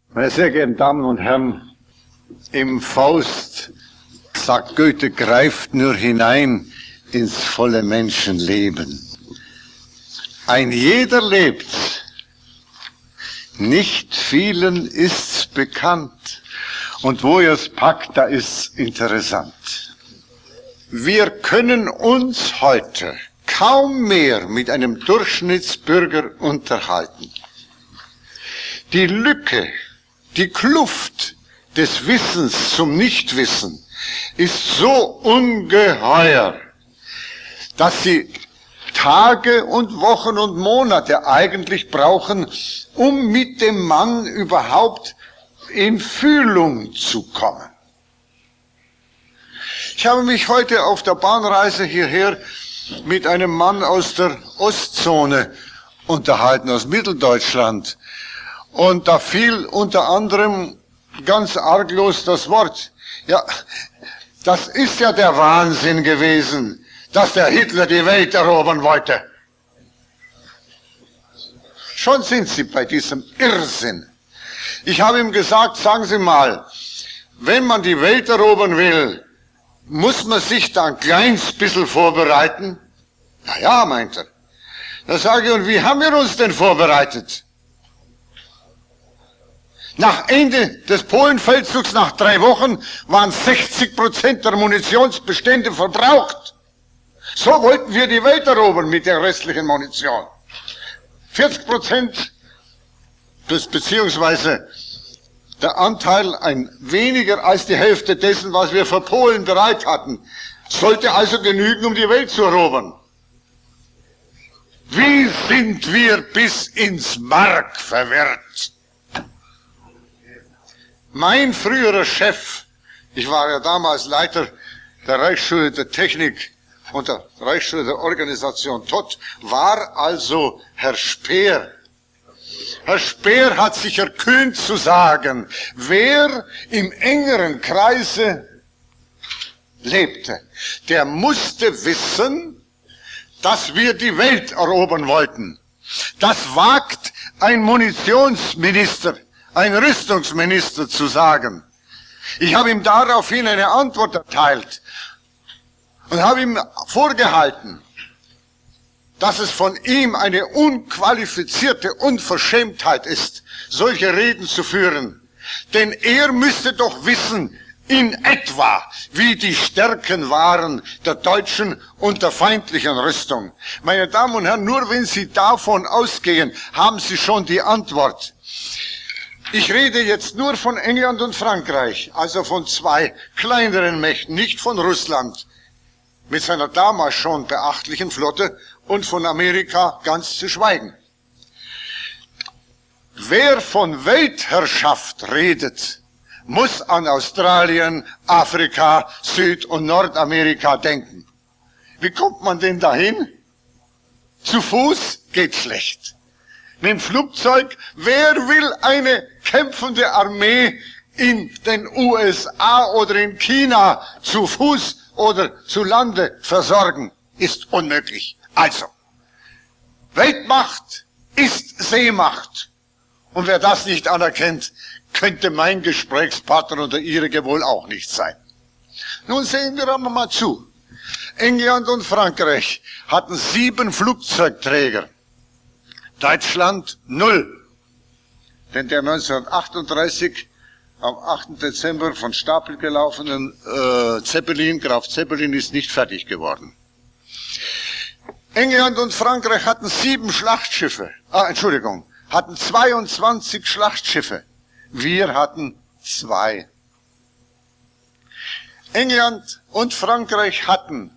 Meine sehr geehrten Damen und Herren, im Faust sagt Goethe, greift nur hinein ins volle Menschenleben. Ein jeder lebt, nicht vielen ist's bekannt. Und wo ihr's packt, da ist's interessant. Wir können uns heute kaum mehr mit einem Durchschnittsbürger unterhalten. Die Lücke, die Kluft des Wissens zum Nichtwissen ist so ungeheuer, dass sie Tage und Wochen und Monate eigentlich brauchen, um mit dem Mann überhaupt in Fühlung zu kommen. Ich habe mich heute auf der Bahnreise hierher mit einem Mann aus der Ostzone unterhalten, aus Mitteldeutschland. Und da fiel unter anderem ganz arglos das Wort, ja, das ist ja der Wahnsinn gewesen, dass der Hitler die Welt erobern wollte. Schon sind Sie bei diesem Irrsinn. Ich habe ihm gesagt, sagen Sie mal, wenn man die Welt erobern will, muss man sich da ein kleines bisschen vorbereiten? Na ja, meint er. Da sage ich, und wie haben wir uns denn vorbereitet? Nach Ende des Polenfeldzugs, nach 3 Wochen, waren 60% der Munitionsbestände verbraucht. So wollten wir die Welt erobern mit der restlichen Munition. 40%, beziehungsweise der Anteil ein weniger als die Hälfte dessen, was wir für Polen bereit hatten, sollte also genügen, um die Welt zu erobern. Wie sind wir bis ins Mark verwirrt? Mein früherer Chef, ich war ja damals Leiter der Reichsschule der Technik und der Reichsschule der Organisation Todt, war also Herr Speer. Herr Speer hat sich erkühnt zu sagen, wer im engeren Kreise lebte, der musste wissen, dass wir die Welt erobern wollten. Das wagt ein Munitionsminister, ein Rüstungsminister zu sagen. Ich habe ihm daraufhin eine Antwort erteilt und habe ihm vorgehalten, dass es von ihm eine unqualifizierte Unverschämtheit ist, solche Reden zu führen. Denn er müsste doch wissen, in etwa, wie die Stärken waren der deutschen und der feindlichen Rüstung. Meine Damen und Herren, nur wenn Sie davon ausgehen, haben Sie schon die Antwort. Ich rede jetzt nur von England und Frankreich, also von 2 kleineren Mächten, nicht von Russland, mit seiner damals schon beachtlichen Flotte, und von Amerika ganz zu schweigen. Wer von Weltherrschaft redet, muss an Australien, Afrika, Süd- und Nordamerika denken. Wie kommt man denn dahin? Zu Fuß geht schlecht. Mit dem Flugzeug, wer will eine kämpfende Armee in den USA oder in China zu Fuß oder zu Lande versorgen? Ist unmöglich. Also, Weltmacht ist Seemacht. Und wer das nicht anerkennt, könnte mein Gesprächspartner oder Ihrige wohl auch nicht sein. Nun sehen wir aber mal zu. England und Frankreich hatten 7 Flugzeugträger. Deutschland 0. Denn der 1938 am 8. Dezember von Stapel gelaufenen Zeppelin, Graf Zeppelin, ist nicht fertig geworden. England und Frankreich hatten 7 Schlachtschiffe, hatten 22 Schlachtschiffe. Wir hatten 2. England und Frankreich hatten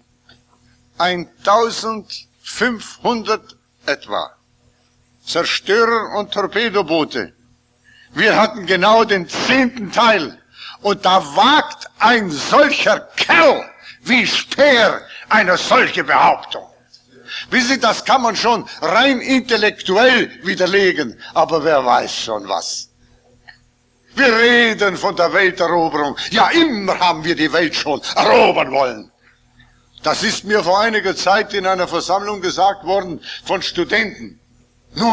1500 etwa Zerstörer und Torpedoboote. Wir hatten genau den 10. Teil. Und da wagt ein solcher Kerl wie Speer eine solche Behauptung. Wissen Sie, das kann man schon rein intellektuell widerlegen, aber wer weiß schon was. Wir reden von der Welteroberung. Ja, immer haben wir die Welt schon erobern wollen. Das ist mir vor einiger Zeit in einer Versammlung gesagt worden von Studenten. Nun,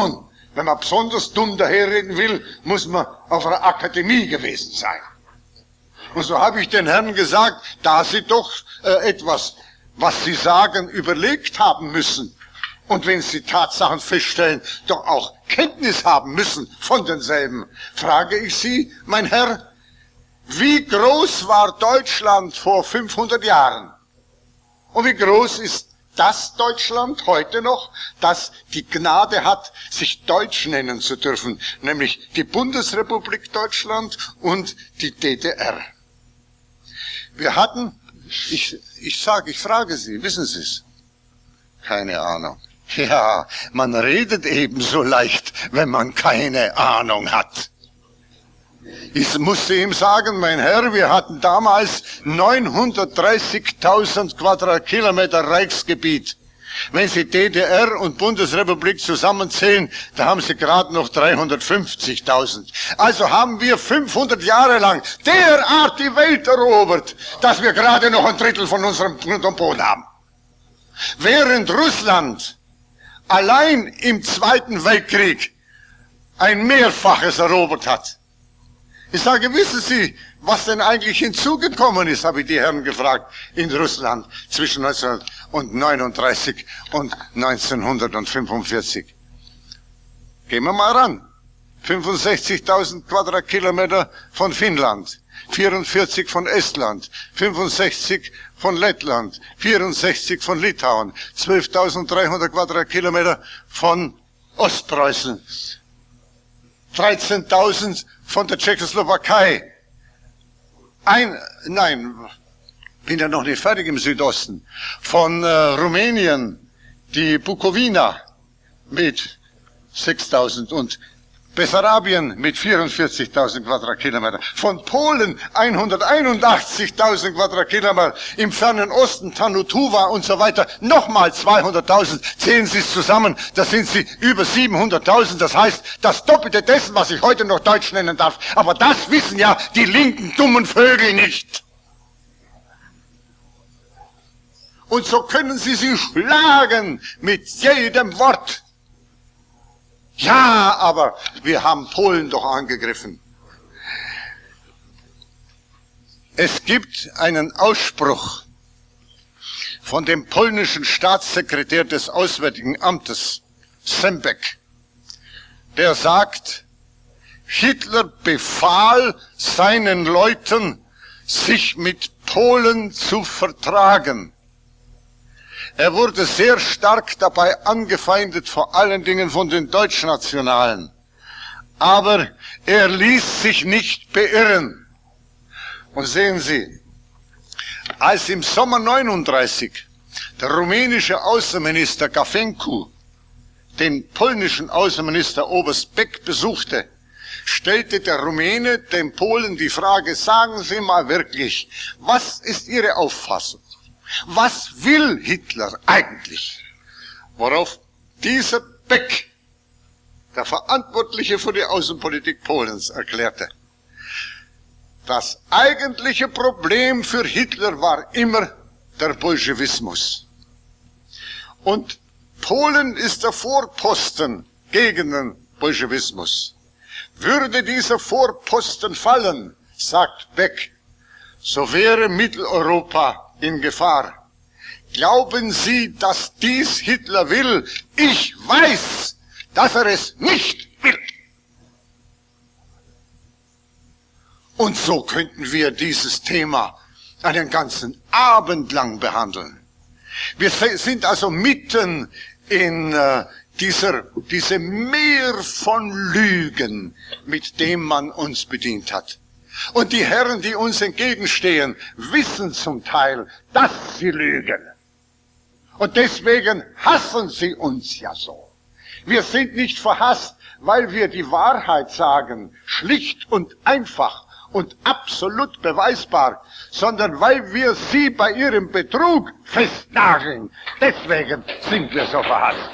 Wenn man besonders dumm daherreden will, muss man auf einer Akademie gewesen sein. Und so habe ich den Herren gesagt, da sie doch etwas, was sie sagen, überlegt haben müssen. Und wenn sie Tatsachen feststellen, doch auch Kenntnis haben müssen von denselben, frage ich Sie, mein Herr, wie groß war Deutschland vor 500 Jahren? Und wie groß ist das Deutschland heute noch, das die Gnade hat, sich Deutsch nennen zu dürfen, nämlich die Bundesrepublik Deutschland und die DDR? Wir hatten, ich frage Sie, wissen Sie es? Keine Ahnung. Ja, man redet ebenso leicht, wenn man keine Ahnung hat. Ich musste ihm sagen, mein Herr, wir hatten damals 930.000 Quadratkilometer Reichsgebiet. Wenn Sie DDR und Bundesrepublik zusammenzählen, da haben Sie gerade noch 350.000. Also haben wir 500 Jahre lang derart die Welt erobert, dass wir gerade noch ein Drittel von unserem Grund und Boden haben. Während Russland allein im Zweiten Weltkrieg ein Mehrfaches erobert hat. Ich sage, wissen Sie, was denn eigentlich hinzugekommen ist, habe ich die Herren gefragt, in Russland zwischen 1939 und 1945. Gehen wir mal ran. 65.000 Quadratkilometer von Finnland, 44 von Estland, 65 von Lettland, 64 von Litauen, 12.300 Quadratkilometer von Ostpreußen, 13.000 von der Tschechoslowakei. Bin ja noch nicht fertig im Südosten. Von Rumänien, die Bukowina mit 6.000 und Bessarabien mit 44.000 Quadratkilometer. Von Polen 181.000 Quadratkilometer. Im fernen Osten Tanutuwa und so weiter nochmal 200.000. Zählen Sie es zusammen, da sind Sie über 700.000. Das heißt, das Doppelte dessen, was ich heute noch Deutsch nennen darf. Aber das wissen ja die linken dummen Vögel nicht. Und so können Sie sie schlagen mit jedem Wort. Ja, aber wir haben Polen doch angegriffen. Es gibt einen Ausspruch von dem polnischen Staatssekretär des Auswärtigen Amtes, Sembek, der sagt, Hitler befahl seinen Leuten, sich mit Polen zu vertragen. Er wurde sehr stark dabei angefeindet, vor allen Dingen von den Deutschnationalen. Aber er ließ sich nicht beirren. Und sehen Sie, als im Sommer 39 der rumänische Außenminister Gafencu den polnischen Außenminister Oberst Beck besuchte, stellte der Rumäne dem Polen die Frage, sagen Sie mal wirklich, was ist Ihre Auffassung? Was will Hitler eigentlich? Worauf dieser Beck, der Verantwortliche für die Außenpolitik Polens, erklärte, das eigentliche Problem für Hitler war immer der Bolschewismus. Und Polen ist der Vorposten gegen den Bolschewismus. Würde dieser Vorposten fallen, sagt Beck, so wäre Mitteleuropa in Gefahr. Glauben Sie, dass dies Hitler will? Ich weiß, dass er es nicht will. Und so könnten wir dieses Thema einen ganzen Abend lang behandeln. Wir sind also mitten in diese Meer von Lügen, mit dem man uns bedient hat. Und die Herren, die uns entgegenstehen, wissen zum Teil, dass sie lügen. Und deswegen hassen sie uns ja so. Wir sind nicht verhasst, weil wir die Wahrheit sagen, schlicht und einfach und absolut beweisbar, sondern weil wir sie bei ihrem Betrug festnageln. Deswegen sind wir so verhasst.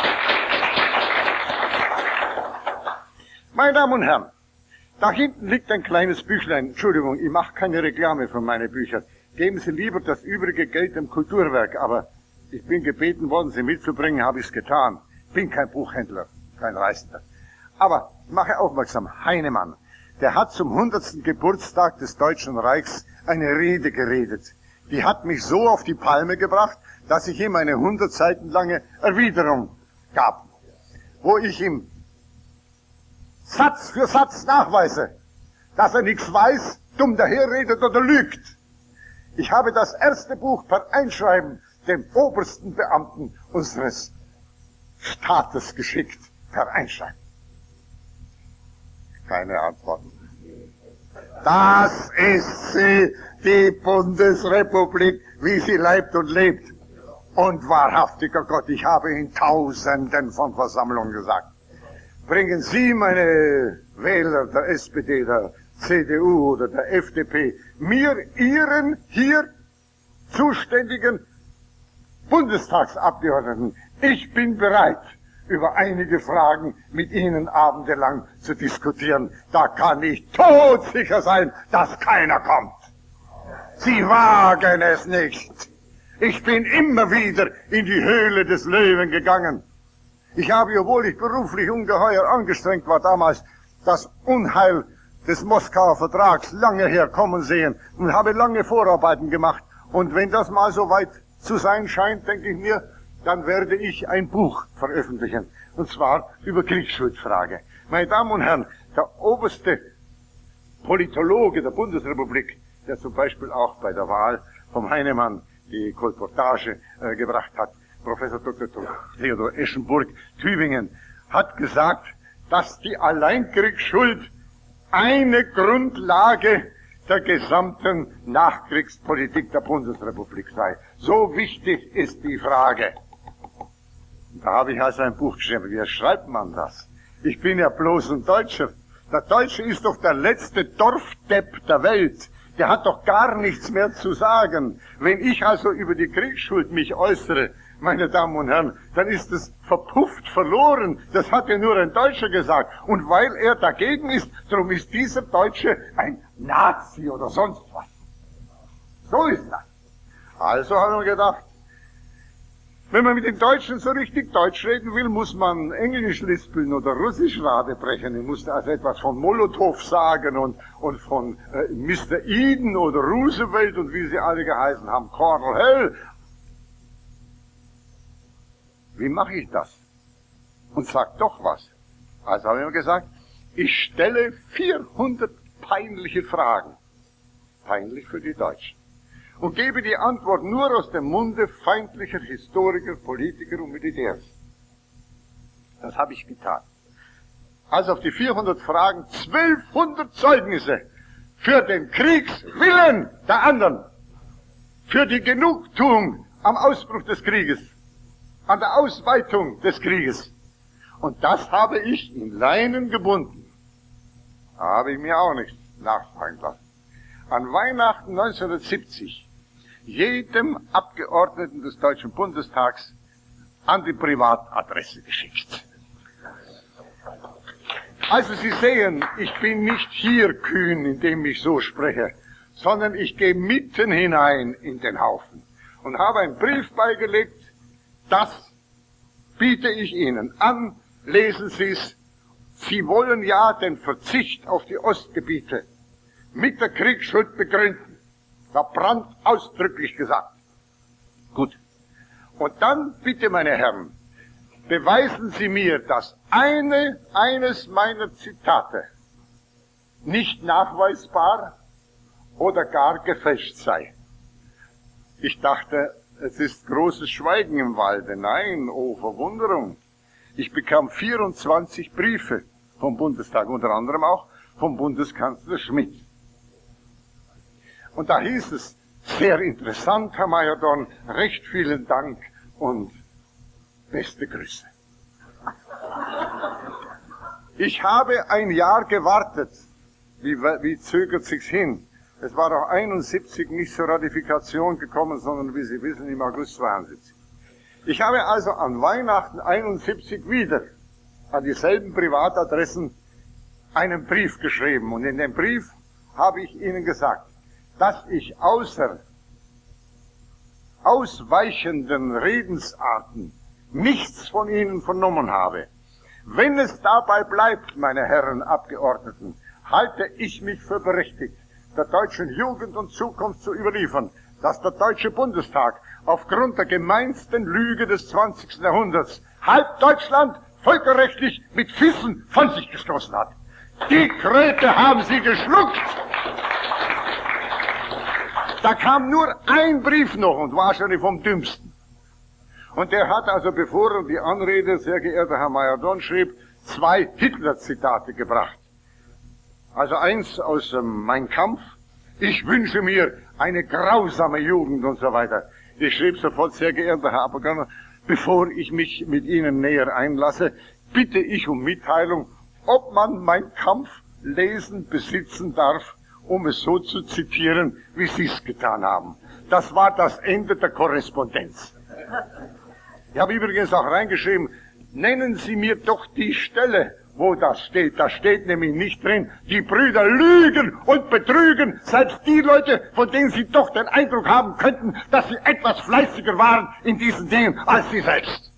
Meine Damen und Herren, da hinten liegt ein kleines Büchlein. Entschuldigung, ich mache keine Reklame für meine Bücher. Geben Sie lieber das übrige Geld dem Kulturwerk. Aber ich bin gebeten worden, Sie mitzubringen, habe ich es getan. Bin kein Buchhändler. kein Reisender. Aber ich mache aufmerksam, Heinemann, der hat zum 100. Geburtstag des Deutschen Reichs eine Rede geredet. Die hat mich so auf die Palme gebracht, dass ich ihm eine 100 Seiten lange Erwiderung gab, wo ich ihm Satz für Satz nachweise, dass er nichts weiß, dumm daherredet oder lügt. Ich habe das erste Buch per Einschreiben dem obersten Beamten unseres Staates geschickt, per Einschreiben. Keine Antworten. Das ist sie, die Bundesrepublik, wie sie leibt und lebt. Und wahrhaftiger Gott, ich habe in Tausenden von Versammlungen gesagt, bringen Sie, meine Wähler der SPD, der CDU oder der FDP, mir Ihren hier zuständigen Bundestagsabgeordneten. Ich bin bereit, über einige Fragen mit Ihnen abendelang zu diskutieren. Da kann ich todsicher sein, dass keiner kommt. Sie wagen es nicht. Ich bin immer wieder in die Höhle des Löwen gegangen. Ich habe, obwohl ich beruflich ungeheuer angestrengt war damals, das Unheil des Moskauer Vertrags lange herkommen sehen und habe lange Vorarbeiten gemacht. Und wenn das mal so weit zu sein scheint, denke ich mir, dann werde ich ein Buch veröffentlichen. Und zwar über Kriegsschuldfrage. Meine Damen und Herren, der oberste Politologe der Bundesrepublik, der zum Beispiel auch bei der Wahl vom Heinemann die Kolportage gebracht hat, Professor Dr. Theodor Eschenburg, Tübingen, hat gesagt, dass die Alleinkriegsschuld eine Grundlage der gesamten Nachkriegspolitik der Bundesrepublik sei. So wichtig ist die Frage. Da habe ich also ein Buch geschrieben. Wie schreibt man das? Ich bin ja bloß ein Deutscher. Der Deutsche ist doch der letzte Dorfdepp der Welt. Der hat doch gar nichts mehr zu sagen. Wenn ich also über die Kriegsschuld mich äußere, meine Damen und Herren, dann ist es verpufft, verloren. Das hat ja nur ein Deutscher gesagt. Und weil er dagegen ist, darum ist dieser Deutsche ein Nazi oder sonst was. So ist das. Also haben wir gedacht, wenn man mit den Deutschen so richtig Deutsch reden will, muss man Englisch lispeln oder Russisch radebrechen. Ich musste also etwas von Molotow sagen und von Mr. Eden oder Roosevelt und wie sie alle geheißen haben, Cornel Hell. Wie mache ich das? Und sag doch was. Also habe ich mir gesagt, ich stelle 400 peinliche Fragen. Peinlich für die Deutschen. Und gebe die Antwort nur aus dem Munde feindlicher Historiker, Politiker und Militärs. Das habe ich getan. Also auf die 400 Fragen 1200 Zeugnisse für den Kriegswillen der anderen, für die Genugtuung am Ausbruch des Krieges, an der Ausweitung des Krieges. Und das habe ich in Leinen gebunden. Habe ich mir auch nicht nachfragen lassen. An Weihnachten 1970 jedem Abgeordneten des Deutschen Bundestags an die Privatadresse geschickt. Also Sie sehen, ich bin nicht hier kühn, indem ich so spreche, sondern ich gehe mitten hinein in den Haufen und habe einen Brief beigelegt, das biete ich Ihnen an, lesen Sie es. Sie wollen ja den Verzicht auf die Ostgebiete mit der Kriegsschuld begründen. Da Brandt ausdrücklich gesagt. Gut. Und dann, bitte meine Herren, beweisen Sie mir, dass eines meiner Zitate nicht nachweisbar oder gar gefälscht sei. Ich dachte, es ist großes Schweigen im Walde. Nein, oh Verwunderung. Ich bekam 24 Briefe vom Bundestag, unter anderem auch vom Bundeskanzler Schmidt. Und da hieß es, sehr interessant, Herr Major-Dorn, recht vielen Dank und beste Grüße. Ich habe ein Jahr gewartet. Wie zögert sich's hin? Es war auch 71 nicht zur Ratifikation gekommen, sondern wie Sie wissen, im August 72. Ich habe also an Weihnachten 71 wieder an dieselben Privatadressen einen Brief geschrieben. Und in dem Brief habe ich Ihnen gesagt, dass ich außer ausweichenden Redensarten nichts von Ihnen vernommen habe, Wenn es dabei bleibt, meine Herren Abgeordneten, halte ich mich für berechtigt, der deutschen Jugend und Zukunft zu überliefern, dass der Deutsche Bundestag aufgrund der gemeinsten Lüge des 20. Jahrhunderts halb Deutschland völkerrechtlich mit Füßen von sich gestoßen hat. Die Kröte haben sie geschluckt. Da kam nur ein Brief noch und wahrscheinlich vom Dümmsten. Und der hat also, bevor er die Anrede, sehr geehrter Herr Meyer-Dorn, schrieb, 2 Hitler-Zitate gebracht. Also eins aus Mein Kampf: Ich wünsche mir eine grausame Jugend und so weiter. Ich schrieb sofort, sehr geehrter Herr Abgeordneter, bevor ich mich mit Ihnen näher einlasse, bitte ich um Mitteilung, ob man Mein Kampf lesen, besitzen darf, um es so zu zitieren, wie Sie es getan haben. Das war das Ende der Korrespondenz. Ich habe übrigens auch reingeschrieben, nennen Sie mir doch die Stelle, wo das steht. Da steht nämlich nicht drin, die Brüder lügen und betrügen, selbst die Leute, von denen Sie doch den Eindruck haben könnten, dass sie etwas fleißiger waren in diesen Dingen als Sie selbst.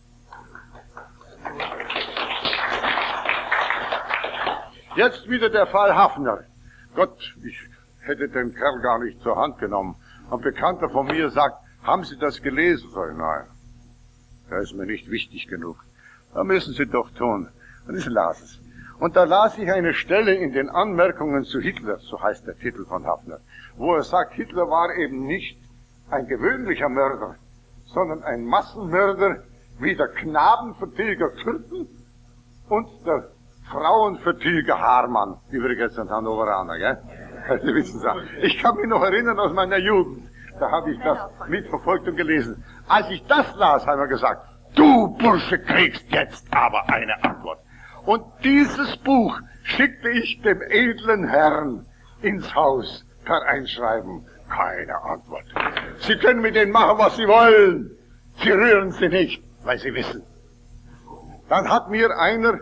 Jetzt wieder der Fall Haffner. Gott, ich hätte den Kerl gar nicht zur Hand genommen. Ein Bekannter von mir sagt, haben Sie das gelesen? Sag ich, nein, das ist mir nicht wichtig genug. Da müssen Sie doch tun. Und ich las es. Und da las ich eine Stelle in den Anmerkungen zu Hitler, so heißt der Titel von Haffner, wo er sagt, Hitler war eben nicht ein gewöhnlicher Mörder, sondern ein Massenmörder wie der Knabenvertilger Kürten und der Frauenvertilger Haarmann. Übrigens ein Hannoveraner, gell? Sie wissen es. Ich kann mich noch erinnern aus meiner Jugend. Da habe ich das mitverfolgt und gelesen. Als ich das las, haben wir gesagt, du Bursche kriegst jetzt aber eine Antwort. Und dieses Buch schickte ich dem edlen Herrn ins Haus per Einschreiben. Keine Antwort. Sie können mit denen machen, was Sie wollen. Sie rühren sie nicht, weil Sie wissen. Dann hat mir einer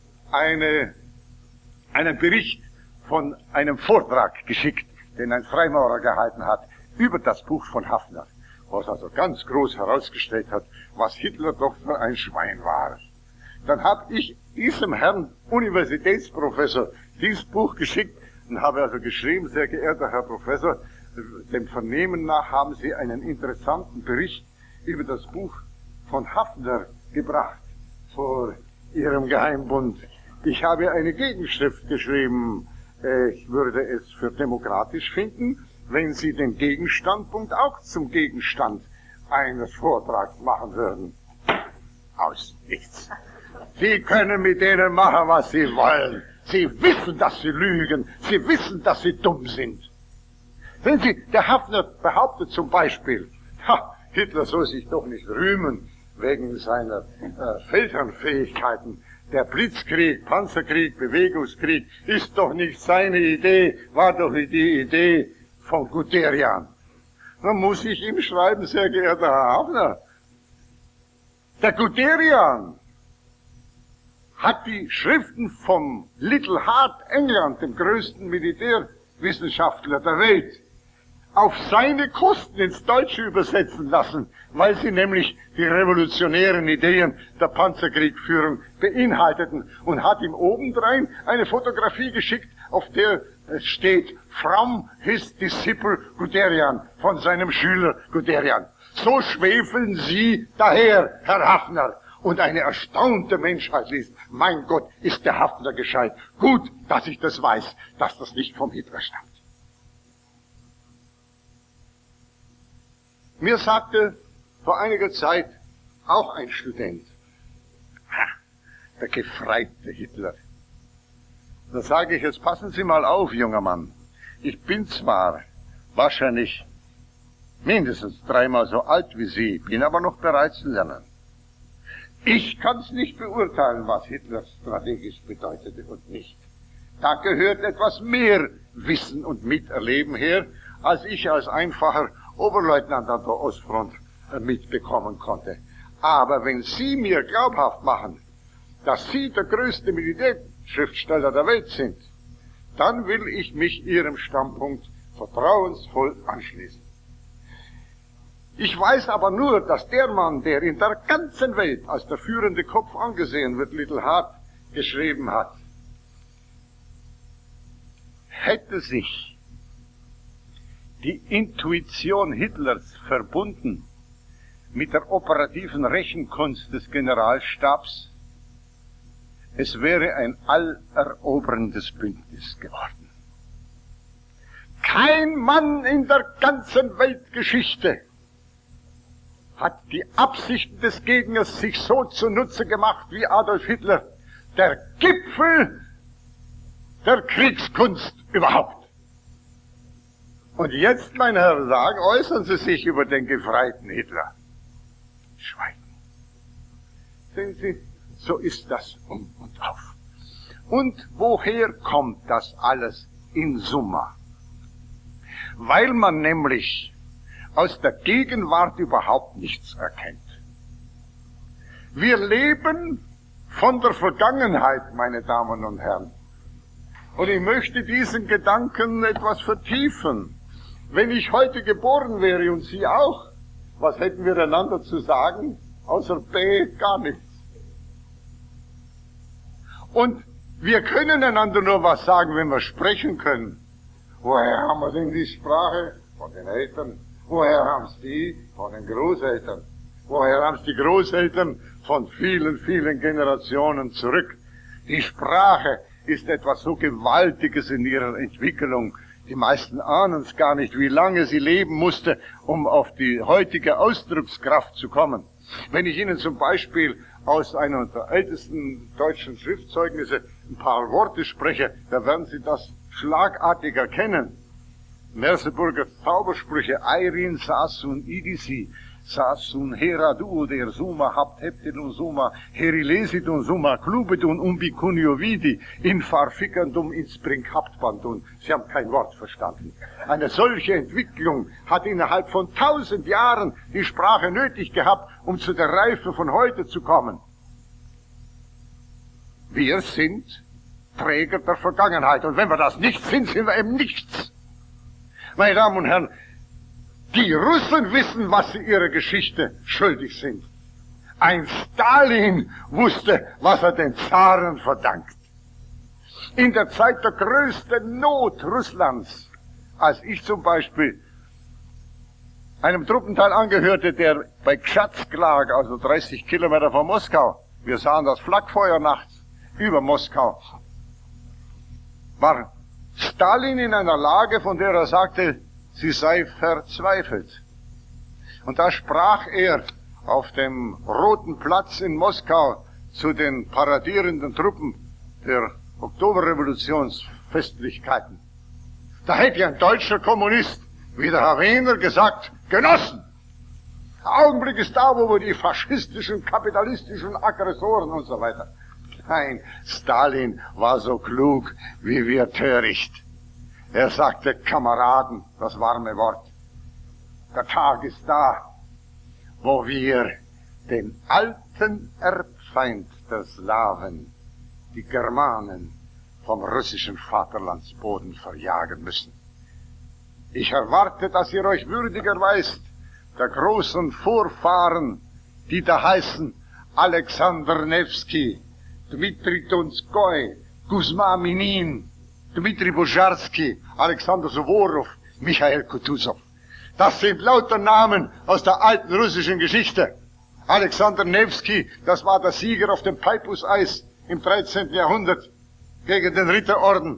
einen Bericht von einem Vortrag geschickt, den ein Freimaurer gehalten hat, über das Buch von Haffner, was also ganz groß herausgestellt hat, was Hitler doch für ein Schwein war. Dann habe ich diesem Herrn Universitätsprofessor dieses Buch geschickt und habe also geschrieben, sehr geehrter Herr Professor, dem Vernehmen nach haben Sie einen interessanten Bericht über das Buch von Haffner gebracht vor Ihrem Geheimbund. Ich habe eine Gegenschrift geschrieben. Ich würde es für demokratisch finden, wenn Sie den Gegenstandpunkt auch zum Gegenstand eines Vortrags machen würden. Aus nichts. Sie können mit denen machen, was Sie wollen. Sie wissen, dass Sie lügen. Sie wissen, dass Sie dumm sind. Wenn Sie, der Haffner behauptet zum Beispiel, Hitler soll sich doch nicht rühmen wegen seiner Feldherrnfähigkeiten. Der Blitzkrieg, Panzerkrieg, Bewegungskrieg ist doch nicht seine Idee, war doch die Idee von Guderian. Dann muss ich ihm schreiben, sehr geehrter Herr Haffner, der Guderian hat die Schriften vom Little Heart England, dem größten Militärwissenschaftler der Welt, auf seine Kosten ins Deutsche übersetzen lassen, weil sie nämlich die revolutionären Ideen der Panzerkriegführung beinhalteten, und hat ihm obendrein eine Fotografie geschickt, auf der es steht, from his disciple Guderian, von seinem Schüler Guderian. So schwefeln Sie daher, Herr Haffner, und eine erstaunte Menschheit liest, mein Gott, ist der Haffner gescheit. Gut, dass ich das weiß, dass das nicht vom Hitler stammt. Mir sagte vor einiger Zeit auch ein Student, der gefreite Hitler. Da sage ich, jetzt passen Sie mal auf, junger Mann. Ich bin zwar wahrscheinlich mindestens 3-mal so alt wie Sie, bin aber noch bereit zu lernen. Ich kann es nicht beurteilen, was Hitler strategisch bedeutete und nicht. Da gehört etwas mehr Wissen und Miterleben her, als ich als einfacher Oberleutnant an der Ostfront mitbekommen konnte. Aber wenn Sie mir glaubhaft machen, dass Sie der größte Militärschriftsteller der Welt sind, dann will ich mich Ihrem Standpunkt vertrauensvoll anschließen. Ich weiß aber nur, dass der Mann, der in der ganzen Welt als der führende Kopf angesehen wird, Little Heart, geschrieben hat, hätte sich die Intuition Hitlers verbunden mit der operativen Rechenkunst des Generalstabs, es wäre ein alleroberndes Bündnis geworden. Kein Mann in der ganzen Weltgeschichte hat die Absichten des Gegners sich so zunutze gemacht wie Adolf Hitler, der Gipfel der Kriegskunst überhaupt. Und jetzt, meine Herren, äußern Sie sich über den gefreiten Hitler. Schweigen. Sehen Sie, so ist das um und auf. Und woher kommt das alles in Summa? Weil man nämlich aus der Gegenwart überhaupt nichts erkennt. Wir leben von der Vergangenheit, meine Damen und Herren. Und ich möchte diesen Gedanken etwas vertiefen. Wenn ich heute geboren wäre und Sie auch, was hätten wir einander zu sagen? Außer B, gar nichts. Und wir können einander nur was sagen, wenn wir sprechen können. Woher haben wir denn die Sprache? Von den Eltern. Woher haben es die? Von den Großeltern. Woher haben es die Großeltern? Von vielen, vielen Generationen zurück. Die Sprache ist etwas so Gewaltiges in ihrer Entwicklung. Die meisten ahnen es gar nicht, wie lange sie leben musste, um auf die heutige Ausdruckskraft zu kommen. Wenn ich Ihnen zum Beispiel aus einer der ältesten deutschen Schriftzeugnisse ein paar Worte spreche, da werden Sie das schlagartig erkennen. Merseburger Zaubersprüche, Eirin, Sasun, Idisi, Sasun, Heraduo, der Summa, habt, heptidun, Summa, herilesidun, Summa, klubidun, umbicunio vidi, infarficandum, inspring, haptbandun. Sie haben kein Wort verstanden. Eine solche Entwicklung hat innerhalb von 1000 Jahren die Sprache nötig gehabt, um zu der Reife von heute zu kommen. Wir sind Träger der Vergangenheit. Und wenn wir das nicht sind, sind wir eben nichts. Meine Damen und Herren, die Russen wissen, was sie ihrer Geschichte schuldig sind. Ein Stalin wusste, was er den Zaren verdankt. In der Zeit der größten Not Russlands, als ich zum Beispiel einem Truppenteil angehörte, der bei Gschatsk lag, also 30 Kilometer von Moskau, wir sahen das Flakfeuer nachts über Moskau, war Stalin in einer Lage, von der er sagte, sie sei verzweifelt. Und da sprach er auf dem Roten Platz in Moskau zu den paradierenden Truppen der Oktoberrevolutionsfestlichkeiten. Da hätte ein deutscher Kommunist, wie der Herr Wehner, gesagt, Genossen, der Augenblick ist da, wo wir die faschistischen, kapitalistischen Aggressoren und so weiter. Nein, Stalin war so klug wie wir töricht. Er sagte, Kameraden, das warme Wort. Der Tag ist da, wo wir den alten Erbfeind der Slawen, die Germanen, vom russischen Vaterlandsboden verjagen müssen. Ich erwarte, dass ihr euch würdiger erweist, der großen Vorfahren, die da heißen Alexander Nevsky, Dmitri Donskoi, Kuzma Minin, Dmitri Bujarski, Alexander Suworow, Michael Kutuzov. Das sind lauter Namen aus der alten russischen Geschichte. Alexander Nevsky, das war der Sieger auf dem Peipuseis im 13. Jahrhundert gegen den Ritterorden.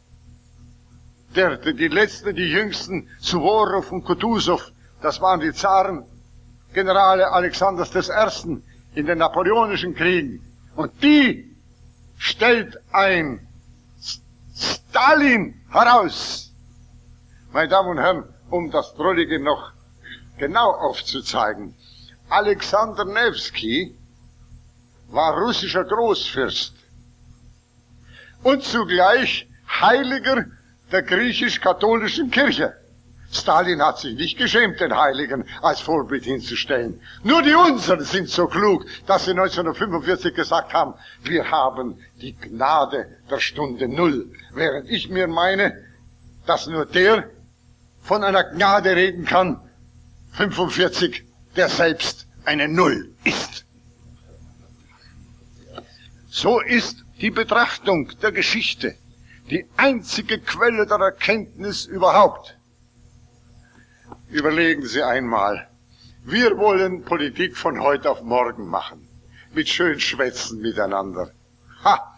Die letzten, die jüngsten, Suworow und Kutuzov, das waren die Zaren, Generale Alexanders I. in den Napoleonischen Kriegen. Und die stellt ein Stalin heraus. Meine Damen und Herren, um das Drollige noch genau aufzuzeigen. Alexander Nevsky war russischer Großfürst und zugleich Heiliger der griechisch-katholischen Kirche. Stalin hat sich nicht geschämt, den Heiligen als Vorbild hinzustellen. Nur die unseren sind so klug, dass sie 1945 gesagt haben, wir haben die Gnade der Stunde Null. Während ich mir meine, dass nur der von einer Gnade reden kann, 45, der selbst eine Null ist. So ist die Betrachtung der Geschichte die einzige Quelle der Erkenntnis überhaupt. Überlegen Sie einmal, wir wollen Politik von heute auf morgen machen, mit schön Schwätzen miteinander. Ha!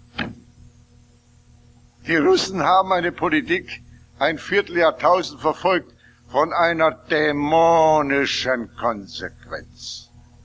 Die Russen haben eine Politik ein Vierteljahrtausend verfolgt von einer dämonischen Konsequenz.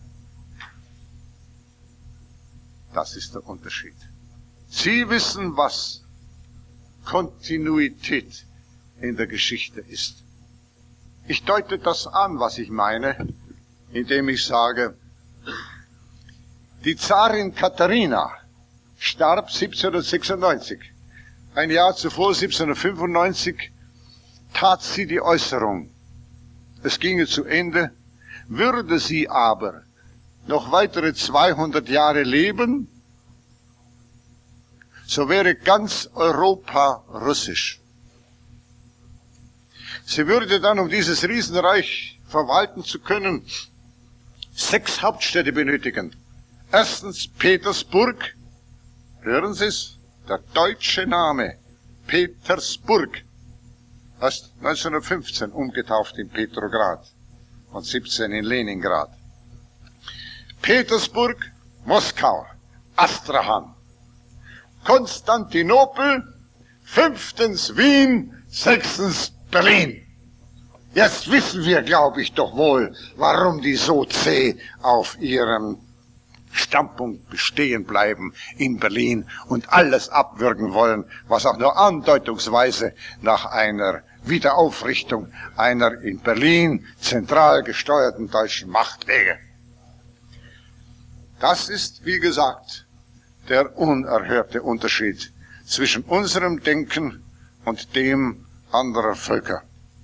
Das ist der Unterschied. Sie wissen, was Kontinuität in der Geschichte ist. Ich deute das an, was ich meine, indem ich sage, die Zarin Katharina starb 1796. Ein Jahr zuvor, 1795, tat sie die Äußerung, es ginge zu Ende, würde sie aber noch weitere 200 Jahre leben, so wäre ganz Europa russisch. Sie würde dann, um dieses Riesenreich verwalten zu können, 6 Hauptstädte benötigen. Erstens Petersburg, hören Sie es, der deutsche Name, Petersburg, erst 1915 umgetauft in Petrograd und 17 in Leningrad. Petersburg, Moskau, Astrachan, Konstantinopel, 5. Wien, 6. Berlin. Jetzt wissen wir, glaube ich, doch wohl, warum die so zäh auf ihrem Standpunkt bestehen bleiben in Berlin und alles abwürgen wollen, was auch nur andeutungsweise nach einer Wiederaufrichtung einer in Berlin zentral gesteuerten deutschen Macht läge. Das ist, wie gesagt, der unerhörte Unterschied zwischen unserem Denken und dem anderer Völker.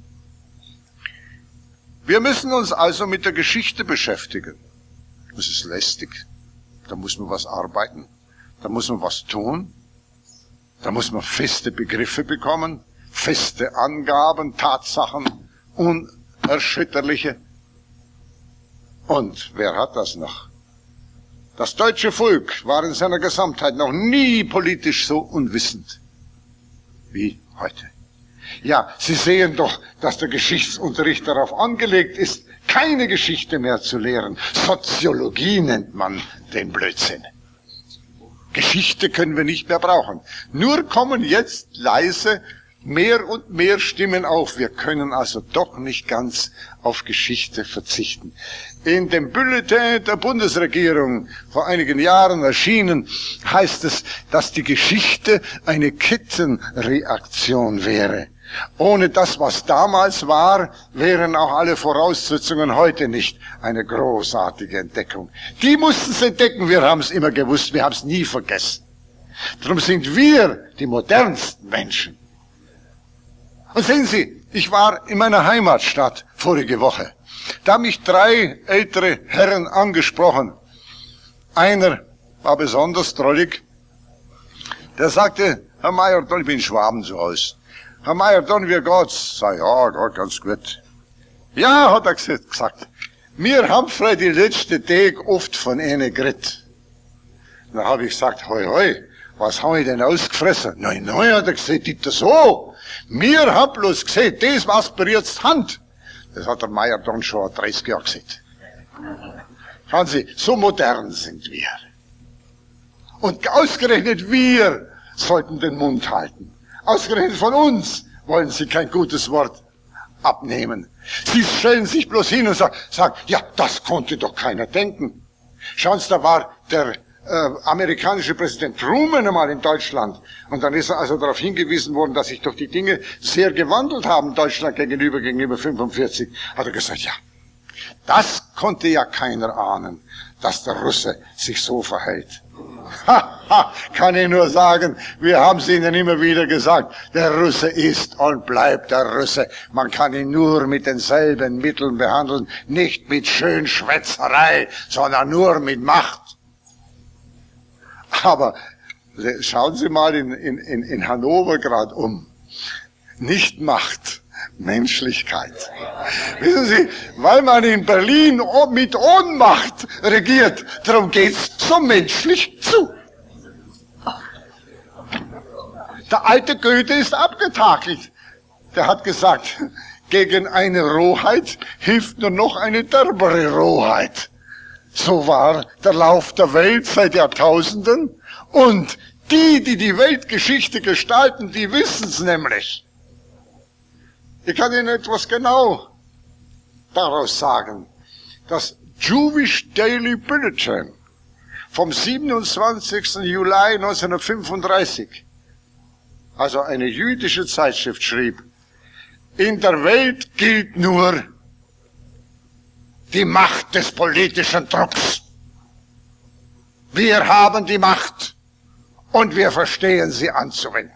Wir müssen uns also mit der Geschichte beschäftigen. Das ist lästig. Da muss man was arbeiten, da muss man was tun, da muss man feste Begriffe bekommen, feste Angaben, Tatsachen, unerschütterliche. Und wer hat das noch? Das deutsche Volk war in seiner Gesamtheit noch nie politisch so unwissend wie heute. Ja, Sie sehen doch, dass der Geschichtsunterricht darauf angelegt ist, keine Geschichte mehr zu lehren. Soziologie nennt man den Blödsinn. Geschichte können wir nicht mehr brauchen. Nur kommen jetzt leise mehr und mehr Stimmen auf. Wir können also doch nicht ganz auf Geschichte verzichten. In dem Bulletin der Bundesregierung vor einigen Jahren erschienen, heißt es, dass die Geschichte eine Kettenreaktion wäre. Ohne das, was damals war, wären auch alle Voraussetzungen heute nicht eine großartige Entdeckung. Die mussten es entdecken, wir haben es immer gewusst, wir haben es nie vergessen. Darum sind wir die modernsten Menschen. Und sehen Sie, ich war in meiner Heimatstadt vorige Woche. Da haben mich 3 ältere Herren angesprochen. Einer war besonders drollig. Der sagte, Herr Meier, ich bin in Schwaben zu Hause. Herr Meier, dann wie geht's? Sag, ja, geht ganz gut. Ja, hat er gesagt, wir haben frei die letzte Tag oft von Ihnen geredet. Dann habe ich gesagt, hoi, hoi, was haben ich denn ausgefressen? Nein, hat er gesagt, das so. Wir haben bloß gesehen, das was bei jetzt Hand. Das hat der Meier dann schon 30 Jahre gesagt. Schauen Sie, so modern sind wir. Und ausgerechnet wir sollten den Mund halten. Ausgerechnet von uns wollen Sie kein gutes Wort abnehmen. Sie stellen sich bloß hin und sagen, ja, das konnte doch keiner denken. Schauen Sie, da war der amerikanische Präsident Truman einmal in Deutschland. Und dann ist er also darauf hingewiesen worden, dass sich doch die Dinge sehr gewandelt haben, Deutschland gegenüber 45. Hat er gesagt, ja, das konnte ja keiner ahnen, dass der Russe sich so verhält. Kann ich nur sagen, wir haben es Ihnen immer wieder gesagt, der Russe ist und bleibt der Russe. Man kann ihn nur mit denselben Mitteln behandeln, nicht mit Schönschwätzerei, sondern nur mit Macht. Aber schauen Sie mal in Hannover gerade um. Nicht Macht, Menschlichkeit. Wissen Sie, weil man in Berlin mit Ohnmacht regiert, darum geht's so menschlich zu. Oh, Der alte Goethe ist abgetakelt. Der hat gesagt, gegen eine Rohheit hilft nur noch eine derbere Rohheit. So war der Lauf der Welt seit Jahrtausenden. Und die die Weltgeschichte gestalten, die wissen's nämlich. Ich kann Ihnen etwas genau daraus sagen. Das Jewish Daily Bulletin vom 27. Juli 1935, also eine jüdische Zeitschrift, schrieb, in der Welt gilt nur die Macht des politischen Drucks. Wir haben die Macht und wir verstehen sie anzuwenden.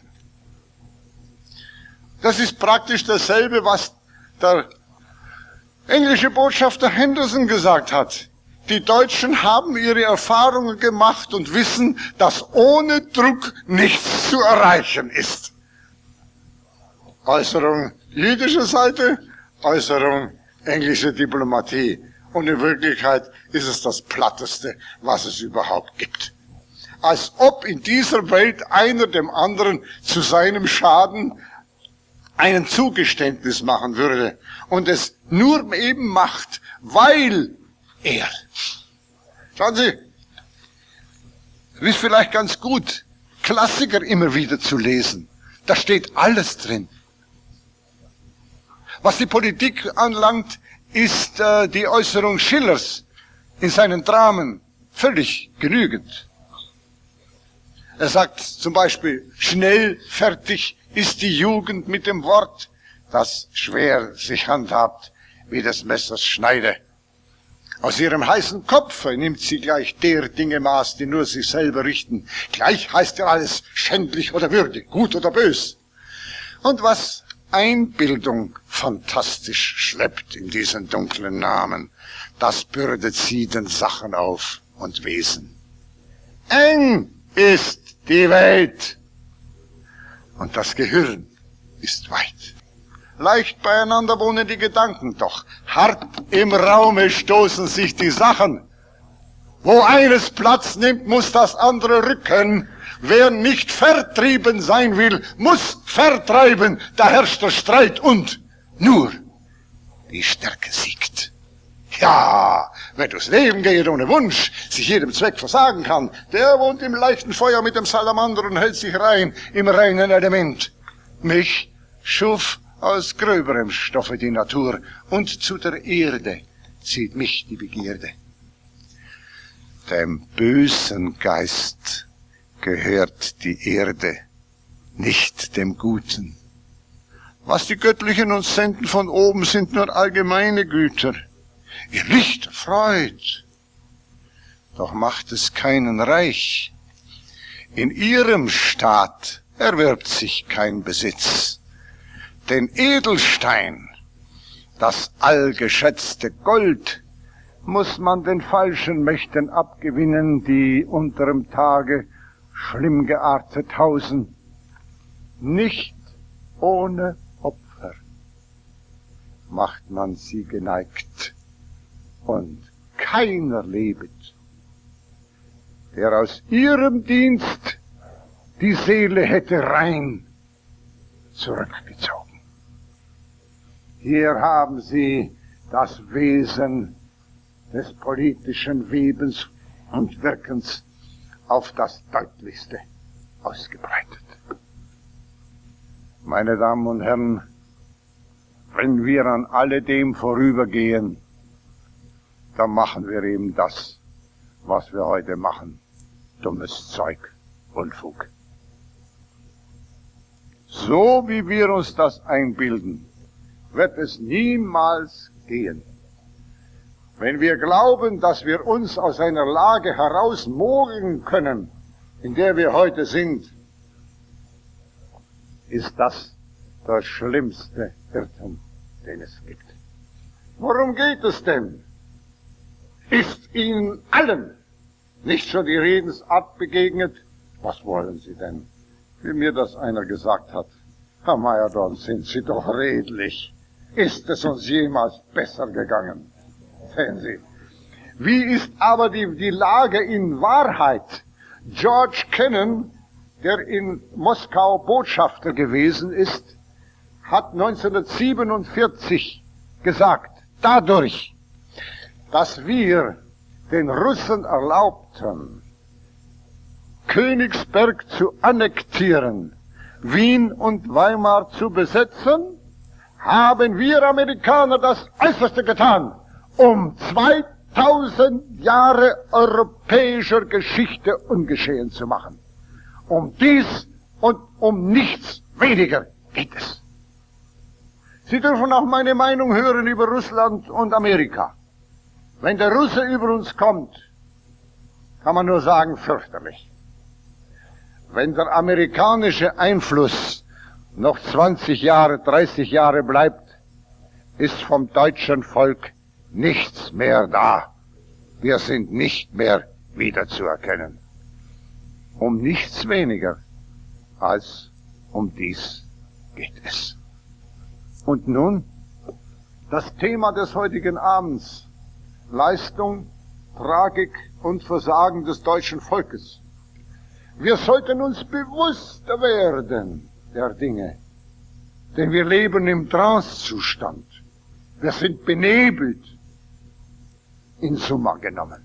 Das ist praktisch dasselbe, was der englische Botschafter Henderson gesagt hat. Die Deutschen haben ihre Erfahrungen gemacht und wissen, dass ohne Druck nichts zu erreichen ist. Äußerung jüdischer Seite, Äußerung englische Diplomatie. Und in Wirklichkeit ist es das Platteste, was es überhaupt gibt. Als ob in dieser Welt einer dem anderen zu seinem Schaden einen Zugeständnis machen würde und es nur eben macht, weil er. Schauen Sie, es ist vielleicht ganz gut, Klassiker immer wieder zu lesen. Da steht alles drin. Was die Politik anlangt, ist die Äußerung Schillers in seinen Dramen völlig genügend. Er sagt zum Beispiel, schnell, fertig ist die Jugend mit dem Wort, das schwer sich handhabt wie des Messers Schneide. Aus ihrem heißen Kopfe nimmt sie gleich der Dinge Maß, die nur sich selber richten. Gleich heißt ja alles schändlich oder würdig, gut oder bös. Und was Einbildung fantastisch schleppt in diesen dunklen Namen, das bürdet sie den Sachen auf und Wesen. Eng ist die Welt und das Gehirn ist weit. Leicht beieinander wohnen die Gedanken, doch hart im Raume stoßen sich die Sachen. Wo eines Platz nimmt, muss das andere rücken. Wer nicht vertrieben sein will, muss vertreiben. Da herrscht der Streit und nur die Stärke siegt. Ja, wer durchs Leben geht ohne Wunsch, sich jedem Zweck versagen kann, der wohnt im leichten Feuer mit dem Salamander und hält sich rein im reinen Element. Mich schuf aus gröberem Stoffe die Natur, und zu der Erde zieht mich die Begierde. Dem bösen Geist gehört die Erde, nicht dem Guten. Was die Göttlichen uns senden von oben, sind nur allgemeine Güter. Ihr Licht freut, doch macht es keinen reich. In ihrem Staat erwirbt sich kein Besitz. Den Edelstein, das allgeschätzte Gold, muss man den falschen Mächten abgewinnen, die unterm Tage schlimm geartet hausen. Nicht ohne Opfer macht man sie geneigt, und keiner lebet, der aus ihrem Dienst die Seele hätte rein zurückgezogen. Hier haben Sie das Wesen des politischen Webens und Wirkens auf das Deutlichste ausgebreitet. Meine Damen und Herren, wenn wir an alledem vorübergehen, dann machen wir eben das, was wir heute machen. Dummes Zeug, Unfug. So wie wir uns das einbilden, wird es niemals gehen. Wenn wir glauben, dass wir uns aus einer Lage herausmogeln können, in der wir heute sind, ist das der schlimmste Irrtum, den es gibt. Worum geht es denn? Ist Ihnen allen nicht schon die Redensart begegnet? Was wollen Sie denn? Wie mir das einer gesagt hat, Herr Meyerdorn, sind Sie doch redlich. Ist es uns jemals besser gegangen? Sehen Sie. Wie ist aber die Lage in Wahrheit? George Kennan, der in Moskau Botschafter gewesen ist, hat 1947 gesagt, dadurch, dass wir den Russen erlaubten, Königsberg zu annektieren, Wien und Weimar zu besetzen, haben wir Amerikaner das Äußerste getan, um 2000 Jahre europäischer Geschichte ungeschehen zu machen. Um dies und um nichts weniger geht es. Sie dürfen auch meine Meinung hören über Russland und Amerika. Wenn der Russe über uns kommt, kann man nur sagen, fürchterlich. Wenn der amerikanische Einfluss noch 20 Jahre, 30 Jahre bleibt, ist vom deutschen Volk nichts mehr da. Wir sind nicht mehr wiederzuerkennen. Um nichts weniger als um dies geht es. Und nun das Thema des heutigen Abends: Leistung, Tragik und Versagen des deutschen Volkes. Wir sollten uns bewusster werden der Dinge, denn wir leben im Trancezustand. Wir sind benebelt, in Summa genommen.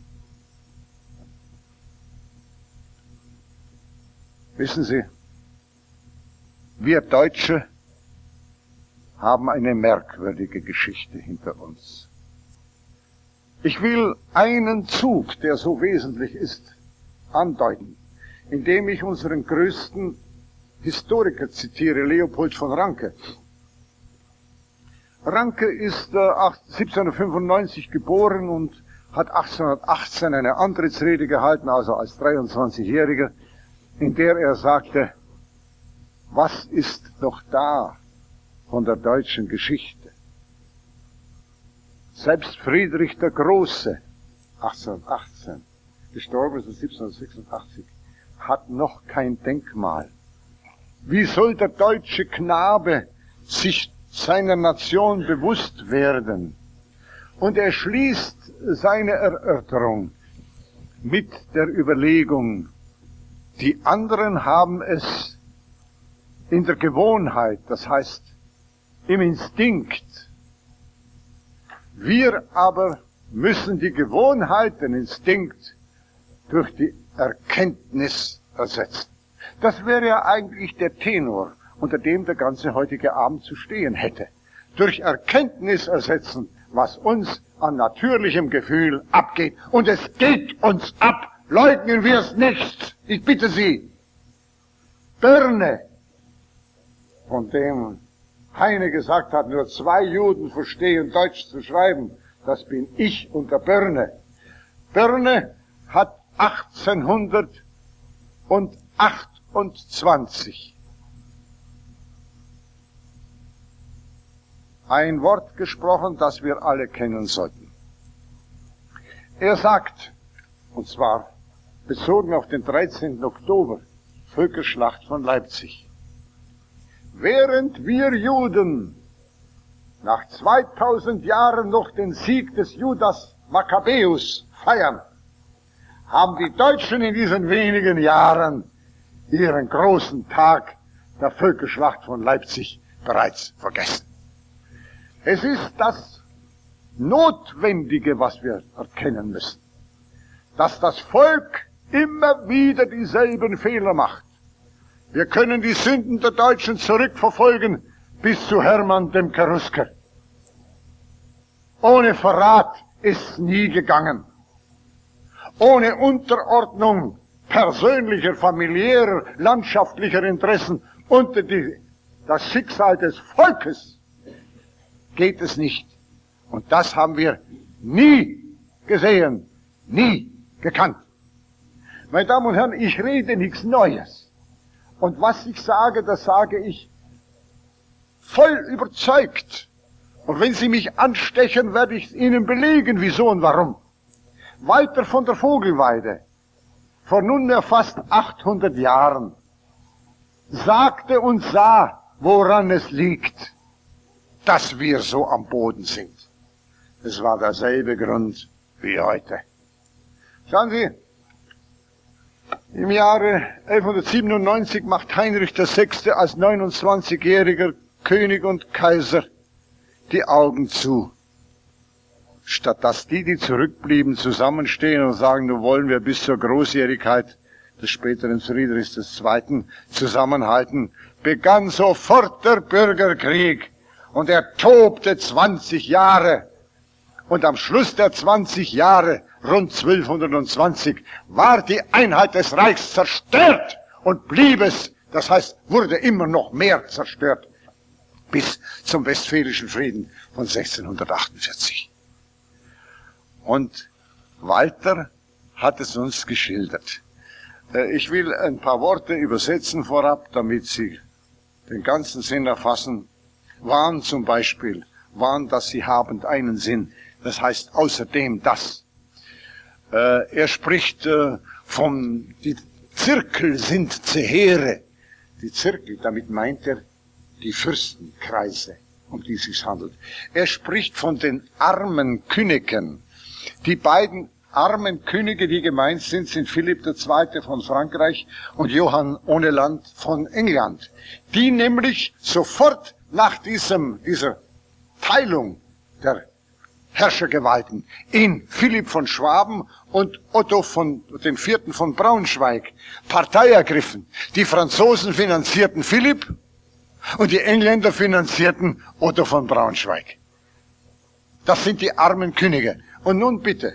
Wissen Sie, wir Deutsche haben eine merkwürdige Geschichte hinter uns. Ich will einen Zug, der so wesentlich ist, andeuten, indem ich unseren größten Historiker zitiere, Leopold von Ranke. Ranke ist 1795 geboren und hat 1818 eine Antrittsrede gehalten, also als 23-Jähriger, in der er sagte, was ist noch da von der deutschen Geschichte? Selbst Friedrich der Große, 1818, gestorben ist 1786, hat noch kein Denkmal. Wie soll der deutsche Knabe sich seiner Nation bewusst werden? Und er schließt seine Erörterung mit der Überlegung, die anderen haben es in der Gewohnheit, das heißt im Instinkt. Wir aber müssen die Gewohnheit, den Instinkt, durch die Erkenntnis ersetzen. Das wäre ja eigentlich der Tenor, unter dem der ganze heutige Abend zu stehen hätte. Durch Erkenntnis ersetzen, was uns an natürlichem Gefühl abgeht. Und es geht uns ab. Leugnen wir es nicht. Ich bitte Sie. Börne, von dem Heine gesagt hat, nur 2 Juden verstehen Deutsch zu schreiben, das bin ich und der Börne. Börne hat 1828 ein Wort gesprochen, das wir alle kennen sollten. Er sagt, und zwar bezogen auf den 13. Oktober, Völkerschlacht von Leipzig: Während wir Juden nach 2000 Jahren noch den Sieg des Judas Makkabäus feiern, haben die Deutschen in diesen wenigen Jahren ihren großen Tag der Völkerschlacht von Leipzig bereits vergessen. Es ist das Notwendige, was wir erkennen müssen, dass das Volk immer wieder dieselben Fehler macht. Wir können die Sünden der Deutschen zurückverfolgen bis zu Hermann dem Cherusker. Ohne Verrat ist nie gegangen. Ohne Unterordnung persönlicher, familiärer, landschaftlicher Interessen unter das Schicksal des Volkes geht es nicht. Und das haben wir nie gesehen, nie gekannt. Meine Damen und Herren, ich rede nichts Neues. Und was ich sage, das sage ich voll überzeugt. Und wenn Sie mich anstechen, werde ich Ihnen belegen, wieso und warum. Walter von der Vogelweide, vor nunmehr fast 800 Jahren, sagte und sah, woran es liegt, dass wir so am Boden sind. Es war derselbe Grund wie heute. Schauen Sie, Im Jahre 1197 macht Heinrich VI. Als 29-jähriger König und Kaiser die Augen zu. Statt dass die zurückblieben, zusammenstehen und sagen, nun wollen wir bis zur Großjährigkeit des späteren Friedrichs II. Zusammenhalten, begann sofort der Bürgerkrieg und er tobte 20 Jahre. Und am Schluss der 20 Jahre, rund 1220, war die Einheit des Reichs zerstört und blieb es, das heißt, wurde immer noch mehr zerstört, bis zum Westfälischen Frieden von 1648. Und Walter hat es uns geschildert. Ich will ein paar Worte übersetzen vorab, damit Sie den ganzen Sinn erfassen. Wahn zum Beispiel, Wahn, dass Sie habend einen Sinn, das heißt außerdem das. Er spricht von, die Zirkel sind Zehere. Die Zirkel, damit meint er die Fürstenkreise, um die es sich handelt. Er spricht von den armen Königen. Die beiden armen Könige, die gemeint sind, sind Philipp II. Von Frankreich und Johann ohne Land von England. Die nämlich sofort nach dieser Teilung der Herrschergewalten in Philipp von Schwaben und Otto den Vierten von Braunschweig Partei ergriffen. Die Franzosen finanzierten Philipp und die Engländer finanzierten Otto von Braunschweig. Das sind die armen Könige. Und nun bitte,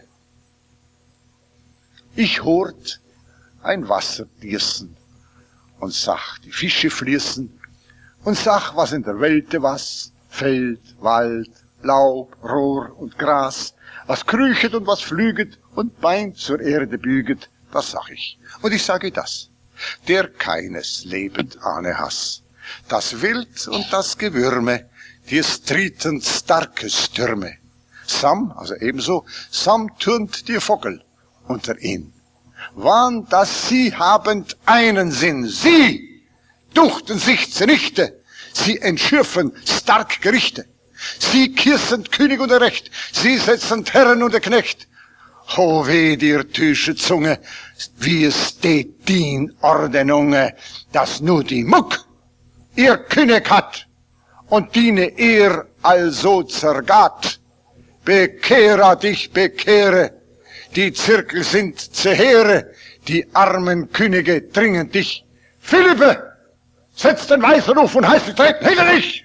ich hort ein Wasser dirsten und sag, die Fische fließen und sag, was in der Welt was, Feld, Wald, Laub, Rohr und Gras, was krüchet und was flüget und Bein zur Erde büget, das sag ich. Und ich sage das, der keines lebend ahne Hass, das Wild und das Gewürme, die es trieten starke Stürme. Sam, also ebenso, Sam turnt die Vogel unter ihn. Wann, dass sie habend einen Sinn, sie duchten sich zunichte, sie entschürfen stark Gerichte. Sie kirsen König und Recht, sie setzen Herren und Knecht. Ho weh dir tüsche Zunge, wie es steht din Ordnunge, dass nur die Muck ihr König hat und diene ihr also zergat. Bekehrer dich, bekehre, die Zirkel sind Zehere, die armen Könige dringen dich. Philippe, setz den Weißruf und heiß dich treten hinter dich!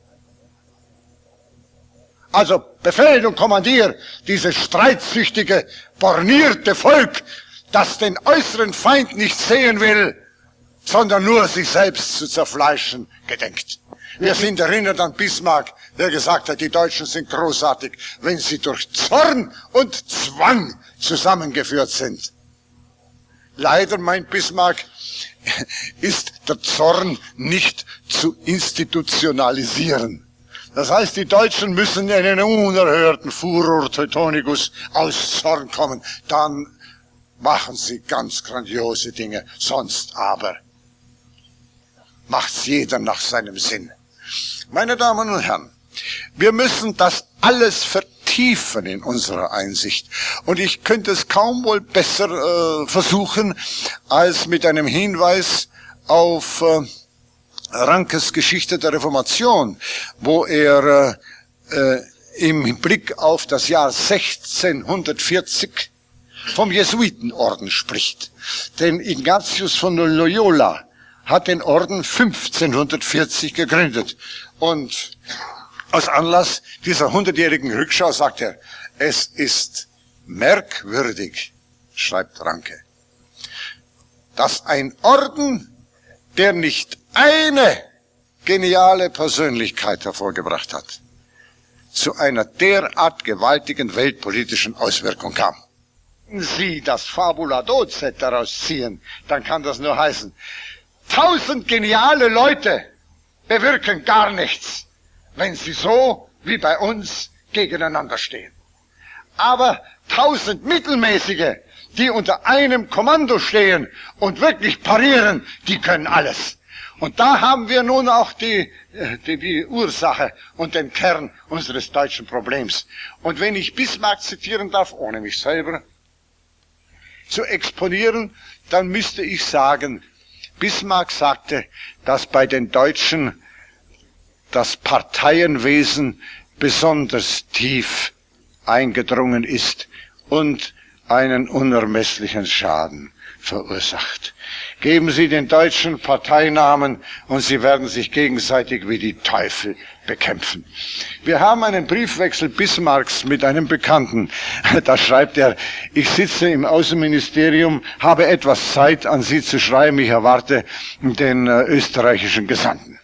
Also befehlt und kommandier dieses streitsüchtige, bornierte Volk, das den äußeren Feind nicht sehen will, sondern nur sich selbst zu zerfleischen gedenkt. Wir sind erinnert an Bismarck, der gesagt hat, die Deutschen sind großartig, wenn sie durch Zorn und Zwang zusammengeführt sind. Leider, meint Bismarck, ist der Zorn nicht zu institutionalisieren. Das heißt, die Deutschen müssen in einen unerhörten Furor Teutonicus aus Zorn kommen. Dann machen sie ganz grandiose Dinge. Sonst aber macht's jeder nach seinem Sinn. Meine Damen und Herren, wir müssen das alles vertiefen in unserer Einsicht. Und ich könnte es kaum wohl besser versuchen, als mit einem Hinweis auf Rankes Geschichte der Reformation, wo er im Blick auf das Jahr 1640 vom Jesuitenorden spricht. Denn Ignatius von Loyola hat den Orden 1540 gegründet. Und aus Anlass dieser 100-jährigen Rückschau sagt er, es ist merkwürdig, schreibt Ranke, dass ein Orden, der nicht eine geniale Persönlichkeit hervorgebracht hat, zu einer derart gewaltigen weltpolitischen Auswirkung kam. Sie das Fabula Docet daraus ziehen, dann kann das nur heißen, 1000 geniale Leute bewirken gar nichts, wenn sie so wie bei uns gegeneinander stehen. Aber 1000 mittelmäßige, die unter einem Kommando stehen und wirklich parieren, die können alles. Und da haben wir nun auch die Ursache und den Kern unseres deutschen Problems. Und wenn ich Bismarck zitieren darf, ohne mich selber zu exponieren, dann müsste ich sagen, Bismarck sagte, dass bei den Deutschen das Parteienwesen besonders tief eingedrungen ist und einen unermesslichen Schaden verursacht. Geben Sie den Deutschen Parteinamen und sie werden sich gegenseitig wie die Teufel bekämpfen. Wir haben einen Briefwechsel Bismarcks mit einem Bekannten. Da schreibt er, ich sitze im Außenministerium, habe etwas Zeit an Sie zu schreiben, ich erwarte den österreichischen Gesandten.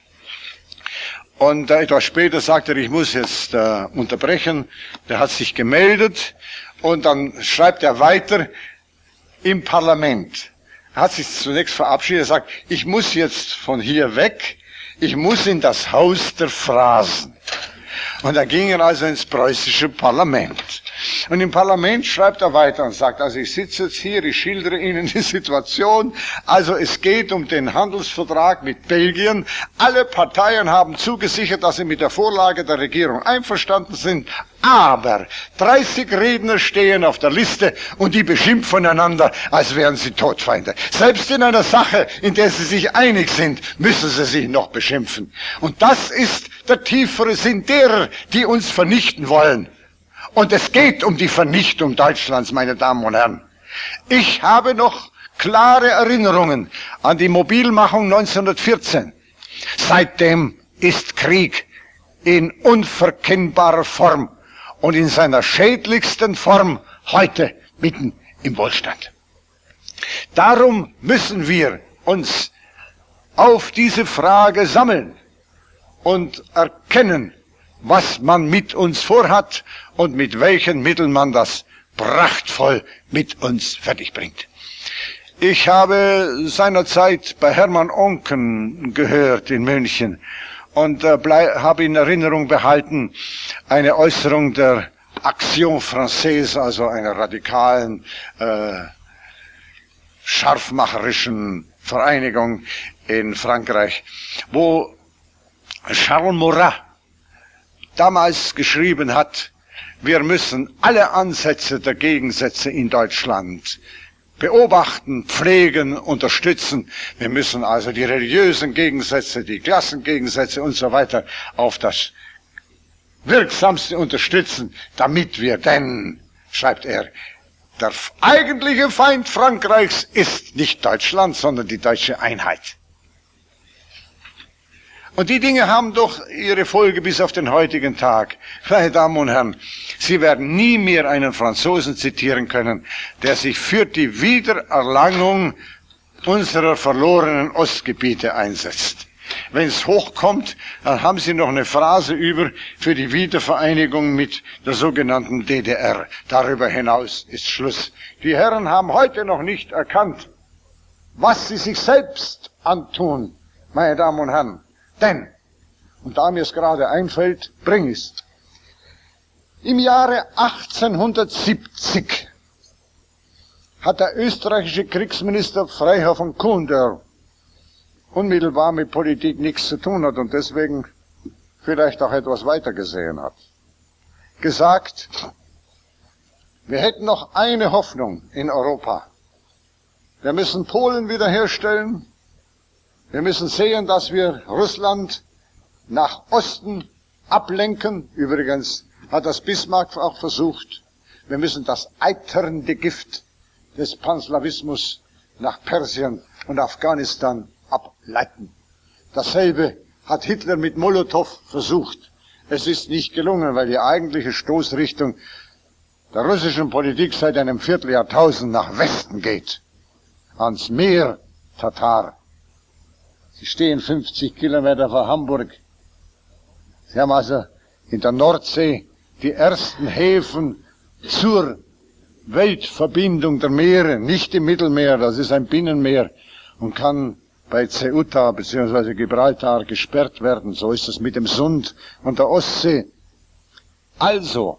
Und etwas später sagt er, ich muss jetzt unterbrechen. Der hat sich gemeldet und dann schreibt er weiter im Parlament. Er hat sich zunächst verabschiedet, er sagt, ich muss jetzt von hier weg, ich muss in das Haus der Phrasen. Und dann ging er also ins preußische Parlament. Und im Parlament schreibt er weiter und sagt, also ich sitze jetzt hier, ich schildere Ihnen die Situation. Also es geht um den Handelsvertrag mit Belgien. Alle Parteien haben zugesichert, dass sie mit der Vorlage der Regierung einverstanden sind. Aber 30 Redner stehen auf der Liste und die beschimpfen einander, als wären sie Todfeinde. Selbst in einer Sache, in der sie sich einig sind, müssen sie sich noch beschimpfen. Und das ist der tiefere Sinn derer, die uns vernichten wollen. Und es geht um die Vernichtung Deutschlands, meine Damen und Herren. Ich habe noch klare Erinnerungen an die Mobilmachung 1914. Seitdem ist Krieg in unverkennbarer Form und in seiner schädlichsten Form heute mitten im Wohlstand. Darum müssen wir uns auf diese Frage sammeln und erkennen, was man mit uns vorhat und mit welchen Mitteln man das prachtvoll mit uns fertigbringt. Ich habe seinerzeit bei Hermann Oncken gehört in München und habe in Erinnerung behalten eine Äußerung der Action Française, also einer radikalen, scharfmacherischen Vereinigung in Frankreich, wo Charles Maurras damals geschrieben hat, wir müssen alle Ansätze der Gegensätze in Deutschland beobachten, pflegen, unterstützen. Wir müssen also die religiösen Gegensätze, die Klassengegensätze und so weiter auf das Wirksamste unterstützen, damit wir denn, schreibt er, der eigentliche Feind Frankreichs ist nicht Deutschland, sondern die deutsche Einheit. Und die Dinge haben doch ihre Folge bis auf den heutigen Tag. Meine Damen und Herren, Sie werden nie mehr einen Franzosen zitieren können, der sich für die Wiedererlangung unserer verlorenen Ostgebiete einsetzt. Wenn es hochkommt, dann haben Sie noch eine Phrase über für die Wiedervereinigung mit der sogenannten DDR. Darüber hinaus ist Schluss. Die Herren haben heute noch nicht erkannt, was sie sich selbst antun, meine Damen und Herren. Denn, und da mir es gerade einfällt, bring ich's. Im Jahre 1870 hat der österreichische Kriegsminister Freiherr von Kuhn, der unmittelbar mit Politik nichts zu tun hat und deswegen vielleicht auch etwas weiter gesehen hat, gesagt, wir hätten noch eine Hoffnung in Europa. Wir müssen Polen wiederherstellen. Wir müssen sehen, dass wir Russland nach Osten ablenken. Übrigens hat das Bismarck auch versucht. Wir müssen das eiternde Gift des Panslawismus nach Persien und Afghanistan ableiten. Dasselbe hat Hitler mit Molotow versucht. Es ist nicht gelungen, weil die eigentliche Stoßrichtung der russischen Politik seit einem Vierteljahrtausend nach Westen geht. Ans Meer Tatar. Sie stehen 50 Kilometer vor Hamburg. Sie haben also in der Nordsee die ersten Häfen zur Weltverbindung der Meere, nicht im Mittelmeer, das ist ein Binnenmeer und kann bei Ceuta bzw. Gibraltar gesperrt werden. So ist es mit dem Sund und der Ostsee. Also,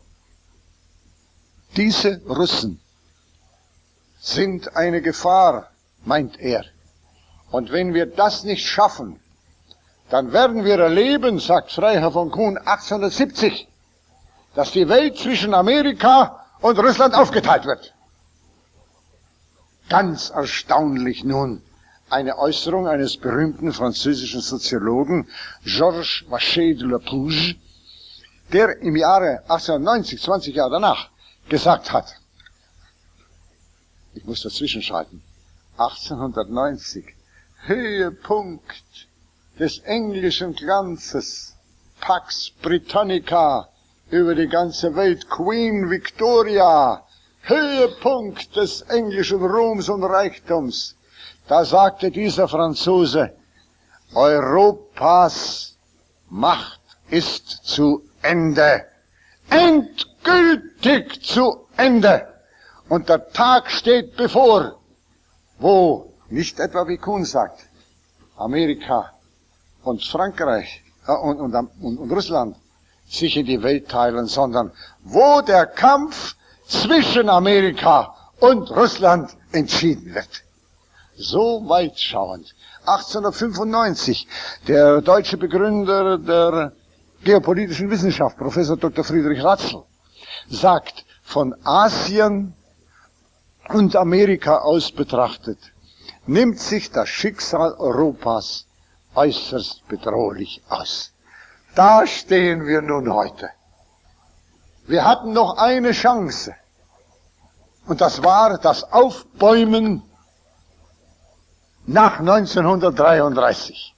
diese Russen sind eine Gefahr, meint er. Und wenn wir das nicht schaffen, dann werden wir erleben, sagt Freiherr von Kuhn 1870, dass die Welt zwischen Amerika und Russland aufgeteilt wird. Ganz erstaunlich nun eine Äußerung eines berühmten französischen Soziologen, Georges Vacher de la Pouge, der im Jahre 1890, 20 Jahre danach, gesagt hat, ich muss dazwischen schalten, 1890, Höhepunkt des englischen Glanzes, Pax Britannica über die ganze Welt, Queen Victoria, Höhepunkt des englischen Ruhms und Reichtums. Da sagte dieser Franzose, Europas Macht ist zu Ende. Endgültig zu Ende. Und der Tag steht bevor, wo, nicht etwa wie Kuhn sagt, Amerika und Frankreich und Russland sich in die Welt teilen, sondern wo der Kampf zwischen Amerika und Russland entschieden wird. So weitschauend. 1895, der deutsche Begründer der geopolitischen Wissenschaft, Professor Dr. Friedrich Ratzel, sagt, von Asien und Amerika aus betrachtet, nimmt sich das Schicksal Europas äußerst bedrohlich aus. Da stehen wir nun heute. Wir hatten noch eine Chance. Und das war das Aufbäumen nach 1933.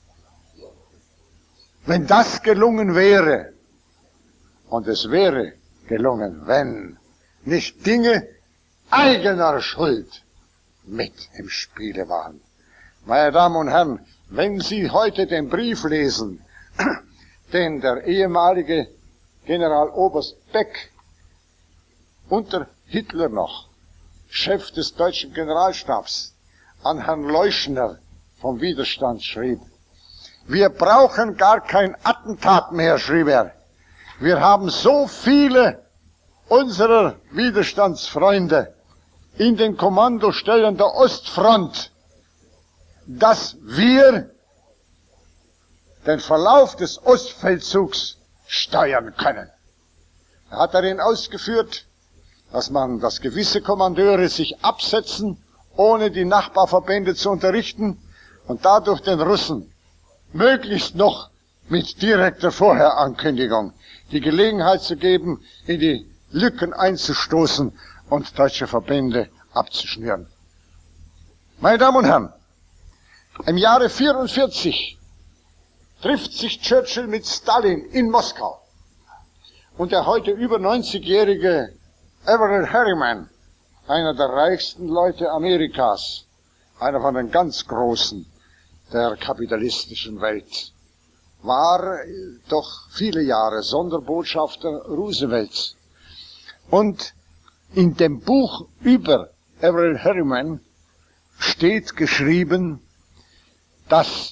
Wenn das gelungen wäre, und es wäre gelungen, wenn nicht Dinge eigener Schuld mit im Spiele waren. Meine Damen und Herren, wenn Sie heute den Brief lesen, den der ehemalige Generaloberst Beck unter Hitler noch, Chef des deutschen Generalstabs, an Herrn Leuschner vom Widerstand schrieb. Wir brauchen gar kein Attentat mehr, schrieb er. Wir haben so viele unserer Widerstandsfreunde in den Kommandostellen der Ostfront, dass wir den Verlauf des Ostfeldzugs steuern können. Er hat darin ausgeführt, dass gewisse Kommandeure sich absetzen, ohne die Nachbarverbände zu unterrichten und dadurch den Russen möglichst noch mit direkter Vorherankündigung die Gelegenheit zu geben, in die Lücken einzustoßen und deutsche Verbände abzuschnüren. Meine Damen und Herren, im Jahre 1944 trifft sich Churchill mit Stalin in Moskau. Und der heute über 90-jährige Everett Harriman, einer der reichsten Leute Amerikas, einer von den ganz Großen der kapitalistischen Welt, war doch viele Jahre Sonderbotschafter Roosevelts. Und in dem Buch über Everett Harriman steht geschrieben, dass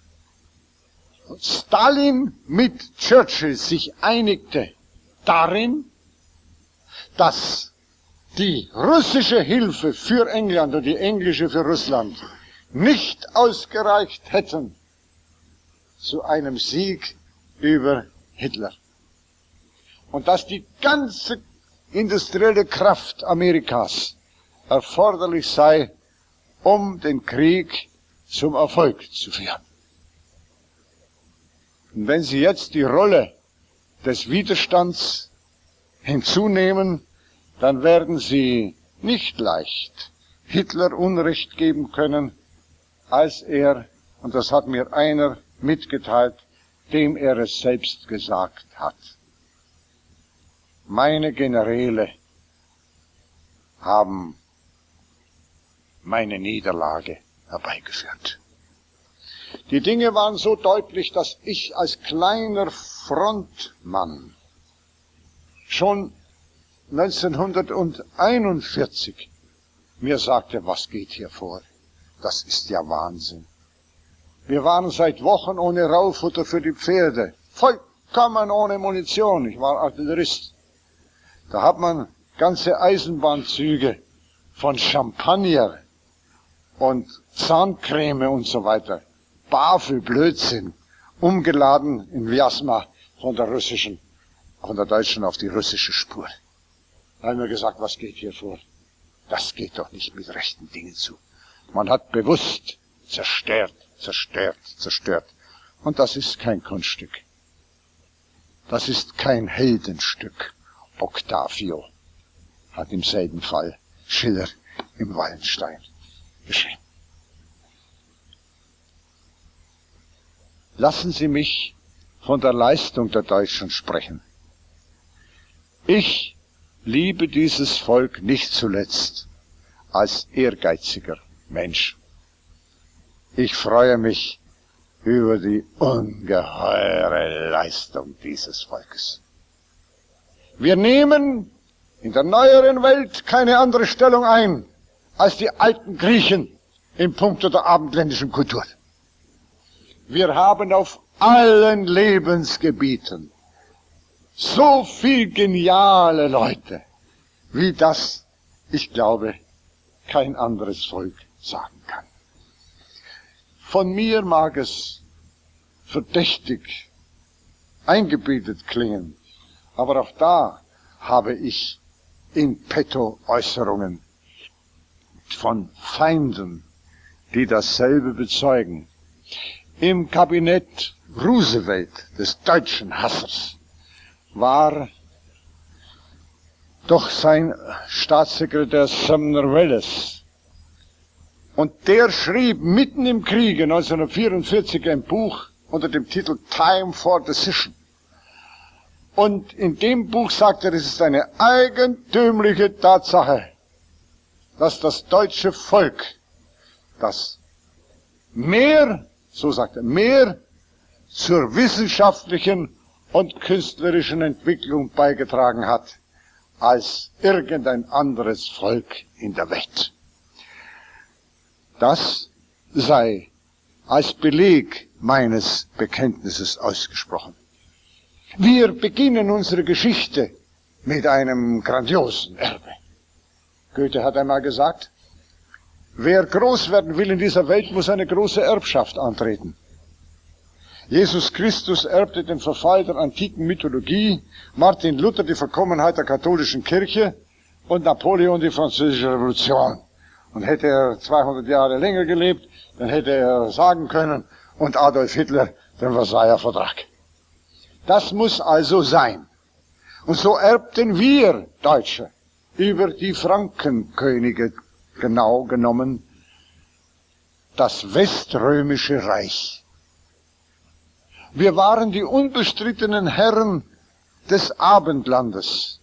Stalin mit Churchill sich einigte darin, dass die russische Hilfe für England und die englische für Russland nicht ausgereicht hätten zu einem Sieg über Hitler. Und dass die ganze industrielle Kraft Amerikas erforderlich sei, um den Krieg zum Erfolg zu führen. Und wenn Sie jetzt die Rolle des Widerstands hinzunehmen, dann werden Sie nicht leicht Hitler Unrecht geben können, als er, und das hat mir einer mitgeteilt, dem er es selbst gesagt hat. Meine Generäle haben meine Niederlage herbeigeführt. Die Dinge waren so deutlich, dass ich als kleiner Frontmann schon 1941 mir sagte, was geht hier vor? Das ist ja Wahnsinn. Wir waren seit Wochen ohne Raufutter für die Pferde, vollkommen ohne Munition. Ich war Artillerist. Da hat man ganze Eisenbahnzüge von Champagner und Zahncreme und so weiter, Bafel, Blödsinn, umgeladen in Vyazma von der deutschen auf die russische Spur. Da haben wir gesagt, was geht hier vor? Das geht doch nicht mit rechten Dingen zu. Man hat bewusst zerstört. Und das ist kein Kunststück. Das ist kein Heldenstück. Octavio hat im selben Fall Schiller im Wallenstein geschrieben. Lassen Sie mich von der Leistung der Deutschen sprechen. Ich liebe dieses Volk nicht zuletzt als ehrgeiziger Mensch. Ich freue mich über die ungeheure Leistung dieses Volkes. Wir nehmen in der neueren Welt keine andere Stellung ein als die alten Griechen in puncto der abendländischen Kultur. Wir haben auf allen Lebensgebieten so viel geniale Leute, wie das, ich glaube, kein anderes Volk sagen kann. Von mir mag es verdächtig, eingebildet klingen, aber auch da habe ich in petto Äußerungen von Feinden, die dasselbe bezeugen. Im Kabinett Roosevelt, des deutschen Hassers, war doch sein Staatssekretär Sumner Welles. Und der schrieb mitten im Kriege 1944 ein Buch unter dem Titel Time for Decision. Und in dem Buch sagt er, es ist eine eigentümliche Tatsache, dass das deutsche Volk, das mehr, so sagt er, mehr zur wissenschaftlichen und künstlerischen Entwicklung beigetragen hat, als irgendein anderes Volk in der Welt. Das sei als Beleg meines Bekenntnisses ausgesprochen. Wir beginnen unsere Geschichte mit einem grandiosen Erbe. Goethe hat einmal gesagt, wer groß werden will in dieser Welt, muss eine große Erbschaft antreten. Jesus Christus erbte den Verfall der antiken Mythologie, Martin Luther die Verkommenheit der katholischen Kirche und Napoleon die französische Revolution. Und hätte er 200 Jahre länger gelebt, dann hätte er sagen können, und Adolf Hitler den Versailler Vertrag. Das muss also sein. Und so erbten wir Deutsche über die Frankenkönige, genau genommen, das Weströmische Reich. Wir waren die unbestrittenen Herren des Abendlandes.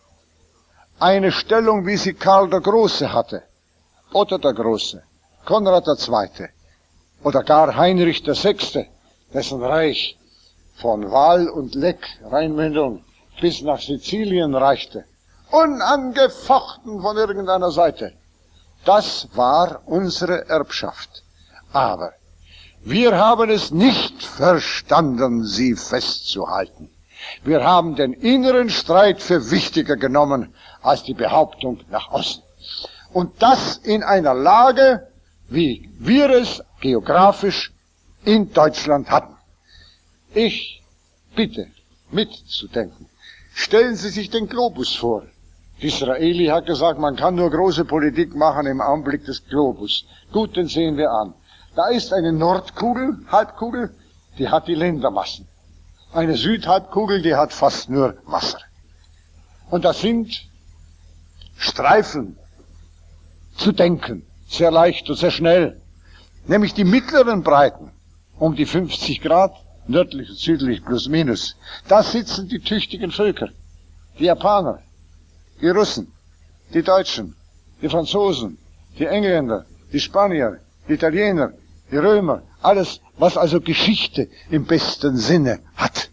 Eine Stellung, wie sie Karl der Große hatte, Otto der Große, Konrad II. Oder gar Heinrich VI., dessen Reich von Waal und Leck, Rheinmündung, bis nach Sizilien reichte, unangefochten von irgendeiner Seite. Das war unsere Erbschaft. Aber wir haben es nicht verstanden, sie festzuhalten. Wir haben den inneren Streit für wichtiger genommen als die Behauptung nach außen. Und das in einer Lage, wie wir es geografisch in Deutschland hatten. Ich bitte, mitzudenken. Stellen Sie sich den Globus vor. Disraeli hat gesagt, man kann nur große Politik machen im Anblick des Globus. Gut, den sehen wir an. Da ist eine Nordkugel, Halbkugel, die hat die Ländermassen. Eine Südhalbkugel, die hat fast nur Wasser. Und das sind Streifen zu denken, sehr leicht und sehr schnell. Nämlich die mittleren Breiten, um die 50 Grad, nördlich und südlich plus minus. Da sitzen die tüchtigen Völker, die Japaner, die Russen, die Deutschen, die Franzosen, die Engländer, die Spanier, die Italiener, die Römer, alles, was also Geschichte im besten Sinne hat.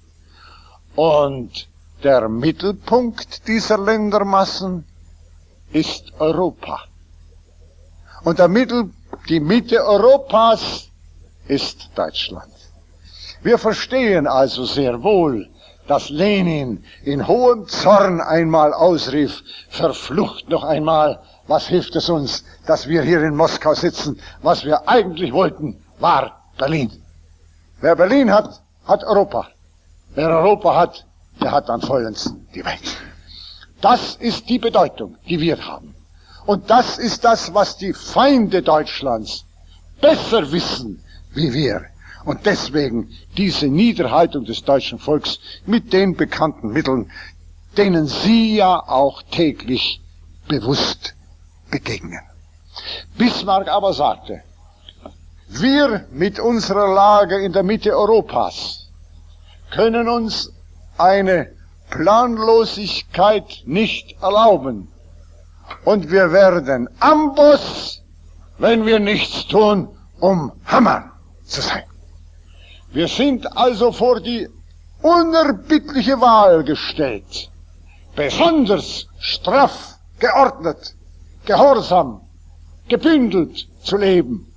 Und der Mittelpunkt dieser Ländermassen ist Europa. Und die Mitte Europas ist Deutschland. Wir verstehen also sehr wohl, dass Lenin in hohem Zorn einmal ausrief, verflucht noch einmal, was hilft es uns, dass wir hier in Moskau sitzen? Was wir eigentlich wollten, war Berlin. Wer Berlin hat, hat Europa. Wer Europa hat, der hat dann vollends die Welt. Das ist die Bedeutung, die wir haben. Und das ist das, was die Feinde Deutschlands besser wissen wie wir. Und deswegen diese Niederhaltung des deutschen Volks mit den bekannten Mitteln, denen Sie ja auch täglich bewusst begegnen. Bismarck aber sagte, wir mit unserer Lage in der Mitte Europas können uns eine Planlosigkeit nicht erlauben. Und wir werden Amboss, wenn wir nichts tun, um Hammer zu sein. Wir sind also vor die unerbittliche Wahl gestellt, besonders straff, geordnet, gehorsam, gebündelt zu leben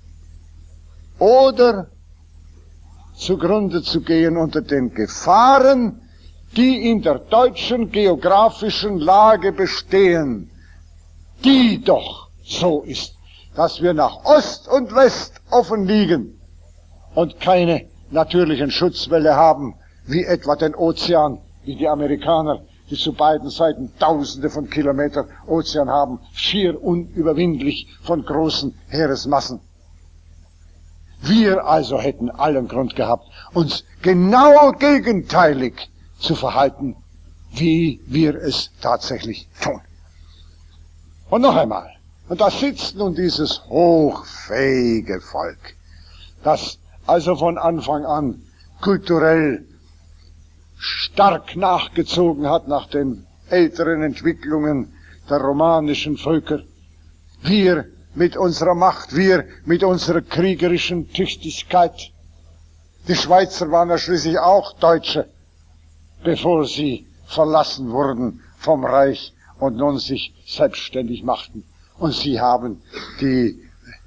oder zugrunde zu gehen unter den Gefahren, die in der deutschen geografischen Lage bestehen, die doch so ist, dass wir nach Ost und West offen liegen und keine natürlichen Schutzwälle haben, wie etwa den Ozean, wie die Amerikaner, die zu beiden Seiten Tausende von Kilometern Ozean haben, schier unüberwindlich von großen Heeresmassen. Wir also hätten allen Grund gehabt, uns genau gegenteilig zu verhalten, wie wir es tatsächlich tun. Und noch einmal, und da sitzt nun dieses hochfähige Volk, das also von Anfang an kulturell stark nachgezogen hat nach den älteren Entwicklungen der romanischen Völker. Wir mit unserer Macht, wir mit unserer kriegerischen Tüchtigkeit. Die Schweizer waren ja schließlich auch Deutsche, bevor sie verlassen wurden vom Reich und nun sich selbstständig machten. Und sie haben die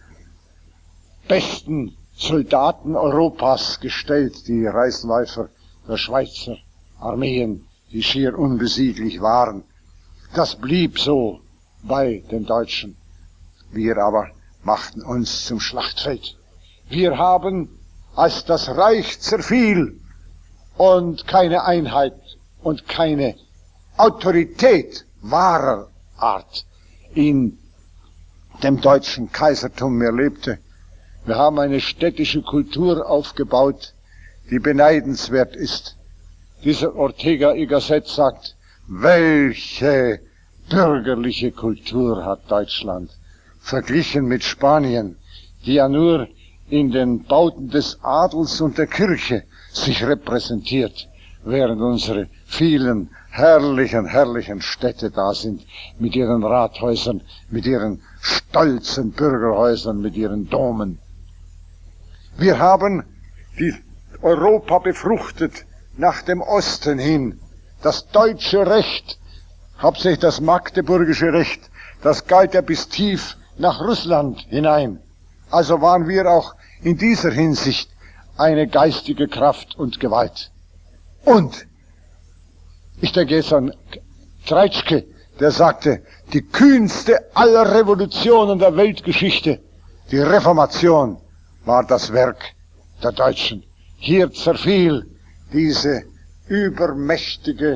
besten Soldaten Europas gestellt, die Reißläufer der Schweizer Armeen, die schier unbesieglich waren. Das blieb so bei den Deutschen. Wir aber machten uns zum Schlachtfeld. Wir haben, als das Reich zerfiel und keine Einheit und keine Autorität wahrer Art in dem deutschen Kaisertum mehr lebte, wir haben eine städtische Kultur aufgebaut, die beneidenswert ist. Dieser Ortega y Gasset sagt, welche bürgerliche Kultur hat Deutschland, verglichen mit Spanien, die ja nur in den Bauten des Adels und der Kirche sich repräsentiert, während unsere vielen herrlichen Städte da sind, mit ihren Rathäusern, mit ihren stolzen Bürgerhäusern, mit ihren Domen. Wir haben die Europa befruchtet nach dem Osten hin. Das deutsche Recht, hauptsächlich das magdeburgische Recht, das galt ja bis tief nach Russland hinein. Also waren wir auch in dieser Hinsicht eine geistige Kraft und Gewalt. Und ich denke jetzt an Treitschke, der sagte, die kühnste aller Revolutionen der Weltgeschichte, die Reformation, war das Werk der Deutschen. Hier zerfiel diese übermächtige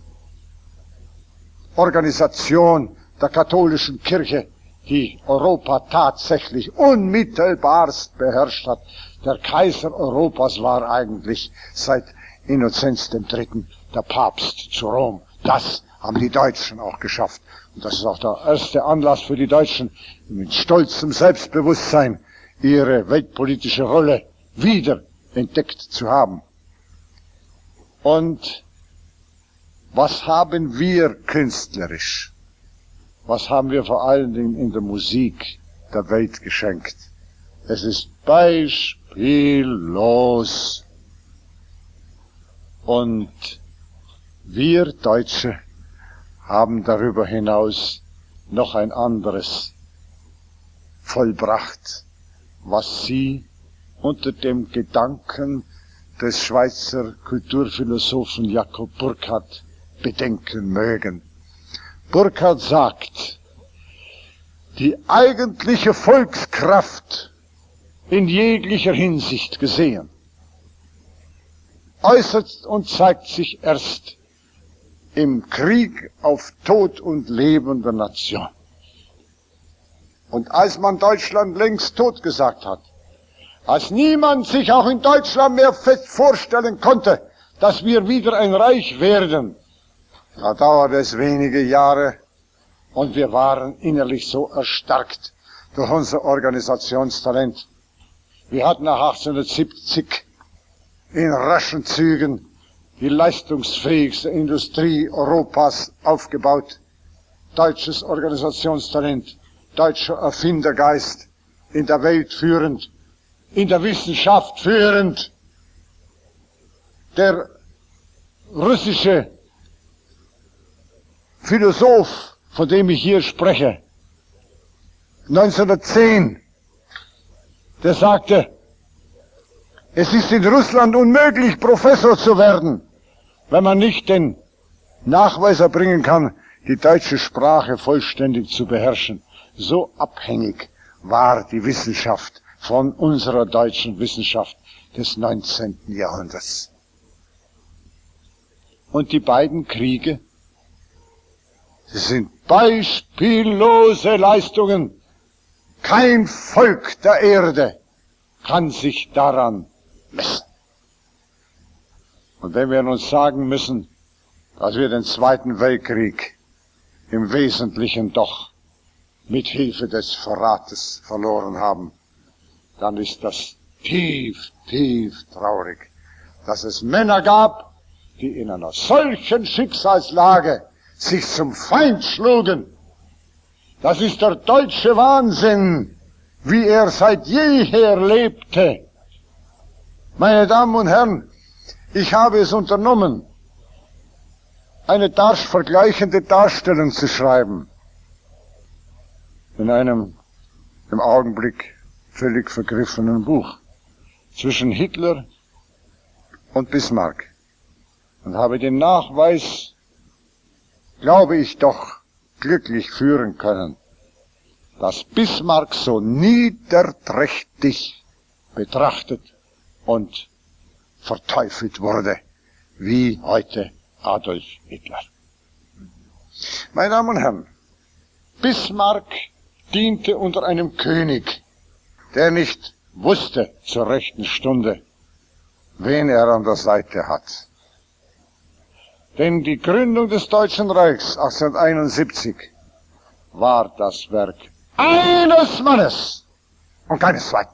Organisation der katholischen Kirche, die Europa tatsächlich unmittelbarst beherrscht hat. Der Kaiser Europas war eigentlich seit Innozenz III. Der Papst zu Rom. Das haben die Deutschen auch geschafft. Und das ist auch der erste Anlass für die Deutschen, mit stolzem Selbstbewusstsein ihre weltpolitische Rolle wieder entdeckt zu haben. Und was haben wir künstlerisch? Was haben wir vor allen Dingen in der Musik der Welt geschenkt? Es ist beispiellos. Und wir Deutsche haben darüber hinaus noch ein anderes vollbracht, was Sie unter dem Gedanken des Schweizer Kulturphilosophen Jakob Burckhardt bedenken mögen. Burckhardt sagt, die eigentliche Volkskraft in jeglicher Hinsicht gesehen äußert und zeigt sich erst im Krieg auf Tod und Leben der Nation. Und als man Deutschland längst tot gesagt hat, als niemand sich auch in Deutschland mehr fest vorstellen konnte, dass wir wieder ein Reich werden, da dauerte es wenige Jahre und wir waren innerlich so erstarkt durch unser Organisationstalent. Wir hatten nach 1870 in raschen Zügen die leistungsfähigste Industrie Europas aufgebaut. Deutsches Organisationstalent, deutscher Erfindergeist, in der Welt führend, in der Wissenschaft führend. Der russische Philosoph, von dem ich hier spreche, 1910, der sagte, es ist in Russland unmöglich, Professor zu werden, wenn man nicht den Nachweis erbringen kann, die deutsche Sprache vollständig zu beherrschen. So abhängig war die Wissenschaft von unserer deutschen Wissenschaft des 19. Jahrhunderts. Und die beiden Kriege, sie sind beispiellose Leistungen. Kein Volk der Erde kann sich daran messen. Und wenn wir uns sagen müssen, dass wir den Zweiten Weltkrieg im Wesentlichen doch mit Hilfe des Verrates verloren haben, dann ist das tief, tief traurig, dass es Männer gab, die in einer solchen Schicksalslage sich zum Feind schlugen. Das ist der deutsche Wahnsinn, wie er seit jeher lebte. Meine Damen und Herren, ich habe es unternommen, eine vergleichende Darstellung zu schreiben in einem im Augenblick völlig vergriffenen Buch zwischen Hitler und Bismarck und habe den Nachweis, glaube ich, doch glücklich führen können, dass Bismarck so niederträchtig betrachtet und verteufelt wurde, wie heute Adolf Hitler. Meine Damen und Herren, Bismarck diente unter einem König, der nicht wusste zur rechten Stunde, wen er an der Seite hat. Denn die Gründung des Deutschen Reichs 1871 war das Werk eines Mannes und keines zweiten.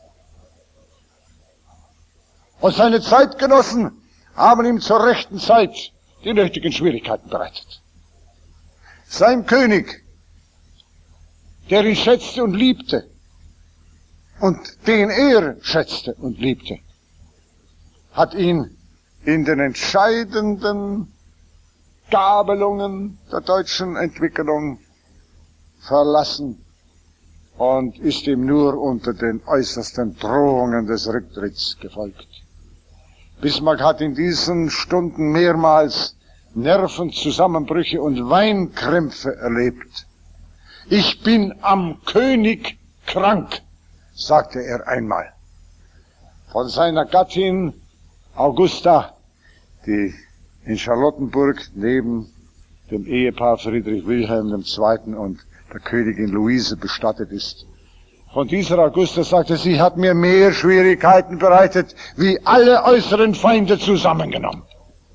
Und seine Zeitgenossen haben ihm zur rechten Zeit die nötigen Schwierigkeiten bereitet. Sein König, der ihn schätzte und liebte und den er schätzte und liebte, hat ihn in den entscheidenden Gabelungen der deutschen Entwicklung verlassen und ist ihm nur unter den äußersten Drohungen des Rücktritts gefolgt. Bismarck hat in diesen Stunden mehrmals Nervenzusammenbrüche und Weinkrämpfe erlebt. Ich bin am König krank, sagte er einmal. Von seiner Gattin Augusta, die in Charlottenburg neben dem Ehepaar Friedrich Wilhelm II. Und der Königin Luise bestattet ist. Von dieser Augusta sagte, sie hat mir mehr Schwierigkeiten bereitet, wie alle äußeren Feinde zusammengenommen.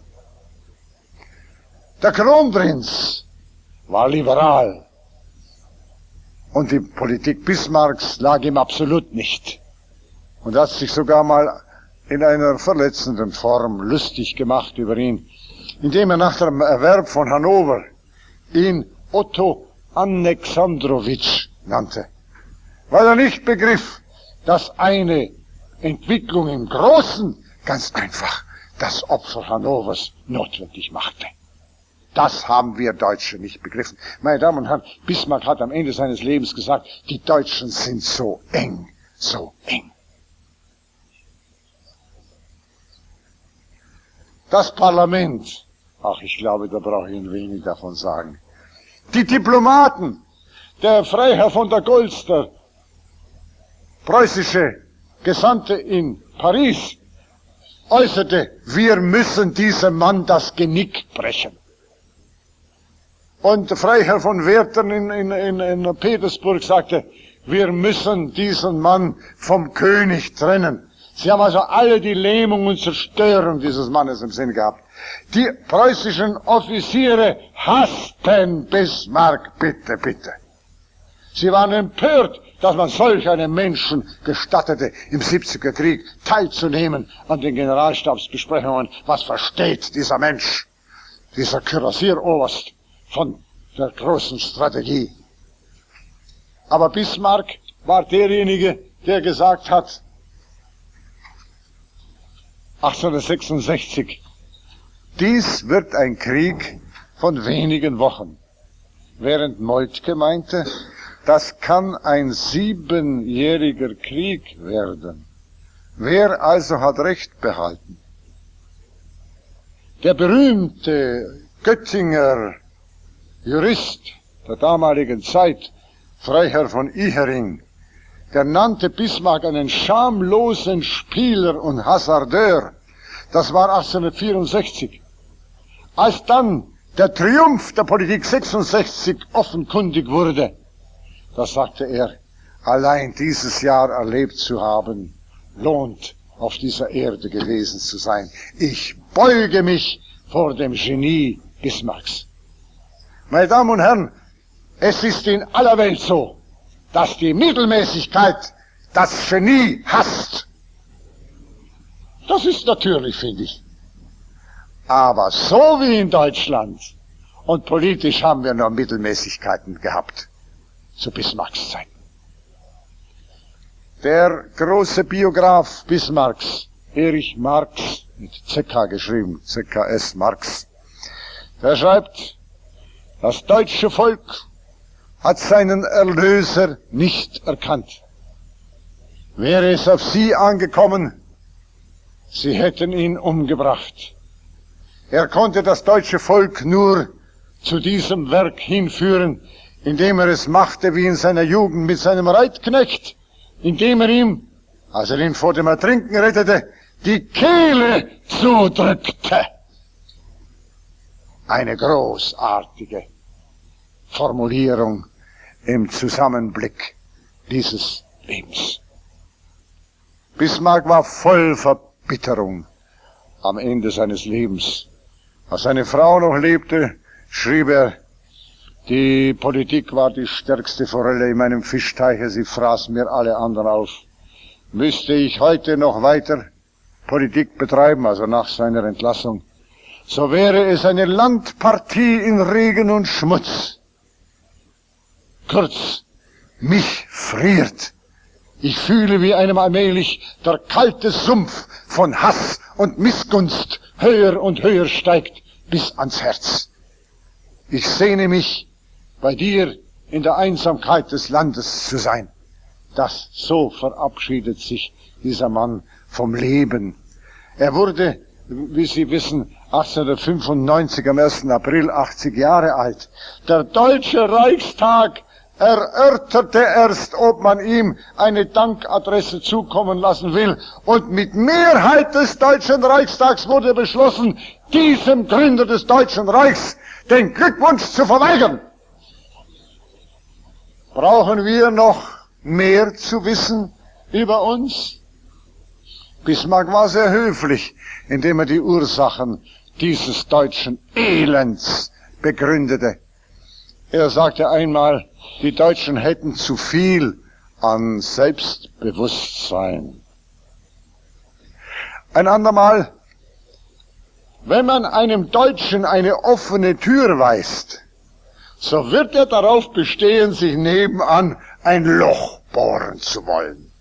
Der Kronprinz war liberal. Und die Politik Bismarcks lag ihm absolut nicht. Und hat sich sogar mal in einer verletzenden Form lustig gemacht über ihn, indem er nach dem Erwerb von Hannover ihn Otto Alexandrowitsch nannte, weil er nicht begriff, dass eine Entwicklung im Großen ganz einfach das Opfer Hannovers notwendig machte. Das haben wir Deutsche nicht begriffen. Meine Damen und Herren, Bismarck hat am Ende seines Lebens gesagt, die Deutschen sind so eng, so eng. Das Parlament, ach, ich glaube, da brauche ich ein wenig davon sagen. Die Diplomaten, der Freiherr von der Goltz, der preußische Gesandte in Paris, äußerte, wir müssen diesem Mann das Genick brechen. Und Freiherr von Wertern in Petersburg sagte, wir müssen diesen Mann vom König trennen. Sie haben also alle die Lähmung und Zerstörung dieses Mannes im Sinn gehabt. Die preußischen Offiziere hassten Bismarck, bitte, bitte. Sie waren empört, dass man solch einem Menschen gestattete, im 70er Krieg teilzunehmen an den Generalstabsbesprechungen. Was versteht dieser Mensch, dieser Kürassieroberst von der großen Strategie? Aber Bismarck war derjenige, der gesagt hat, 1866, dies wird ein Krieg von wenigen Wochen. Während Moltke meinte, das kann ein 7-jähriger Krieg werden. Wer also hat Recht behalten? Der berühmte Göttinger Jurist der damaligen Zeit, Freiherr von Ihering, der nannte Bismarck einen schamlosen Spieler und Hasardeur. Das war 1864. Als dann der Triumph der Politik 66 offenkundig wurde, da sagte er, allein dieses Jahr erlebt zu haben, lohnt auf dieser Erde gewesen zu sein. Ich beuge mich vor dem Genie Bismarcks. Meine Damen und Herren, es ist in aller Welt so, dass die Mittelmäßigkeit das Genie hasst. Das ist natürlich, finde ich. Aber so wie in Deutschland, und politisch haben wir nur Mittelmäßigkeiten gehabt, zu Bismarcks Zeiten. Der große Biograf Bismarcks, Erich Marx, mit CK geschrieben, CKS Marx, der schreibt, das deutsche Volk hat seinen Erlöser nicht erkannt. Wäre es auf sie angekommen, sie hätten ihn umgebracht. Er konnte das deutsche Volk nur zu diesem Werk hinführen, indem er es machte wie in seiner Jugend mit seinem Reitknecht, indem er ihm, als er ihn vor dem Ertrinken rettete, die Kehle zudrückte. Eine großartige Formulierung im Zusammenblick dieses Lebens. Bismarck war voll Verbitterung am Ende seines Lebens. Als seine Frau noch lebte, schrieb er, die Politik war die stärkste Forelle in meinem Fischteiche, sie fraß mir alle anderen auf. Müsste ich heute noch weiter Politik betreiben, also nach seiner Entlassung, so wäre es eine Landpartie in Regen und Schmutz. Kurz, mich friert. Ich fühle, wie einem allmählich der kalte Sumpf von Hass und Missgunst höher und höher steigt bis ans Herz. Ich sehne mich, bei dir in der Einsamkeit des Landes zu sein. So verabschiedet sich dieser Mann vom Leben. Er wurde, wie Sie wissen, 1895 am 1. April 80 Jahre alt. Der Deutsche Reichstag erörterte erst, ob man ihm eine Dankadresse zukommen lassen will. Und mit Mehrheit des Deutschen Reichstags wurde beschlossen, diesem Gründer des Deutschen Reichs den Glückwunsch zu verweigern. Brauchen wir noch mehr zu wissen über uns? Bismarck war sehr höflich, indem er die Ursachen dieses deutschen Elends begründete. Er sagte einmal, die Deutschen hätten zu viel an Selbstbewusstsein. Ein andermal, wenn man einem Deutschen eine offene Tür weist, so wird er darauf bestehen, sich nebenan ein Loch bohren zu wollen.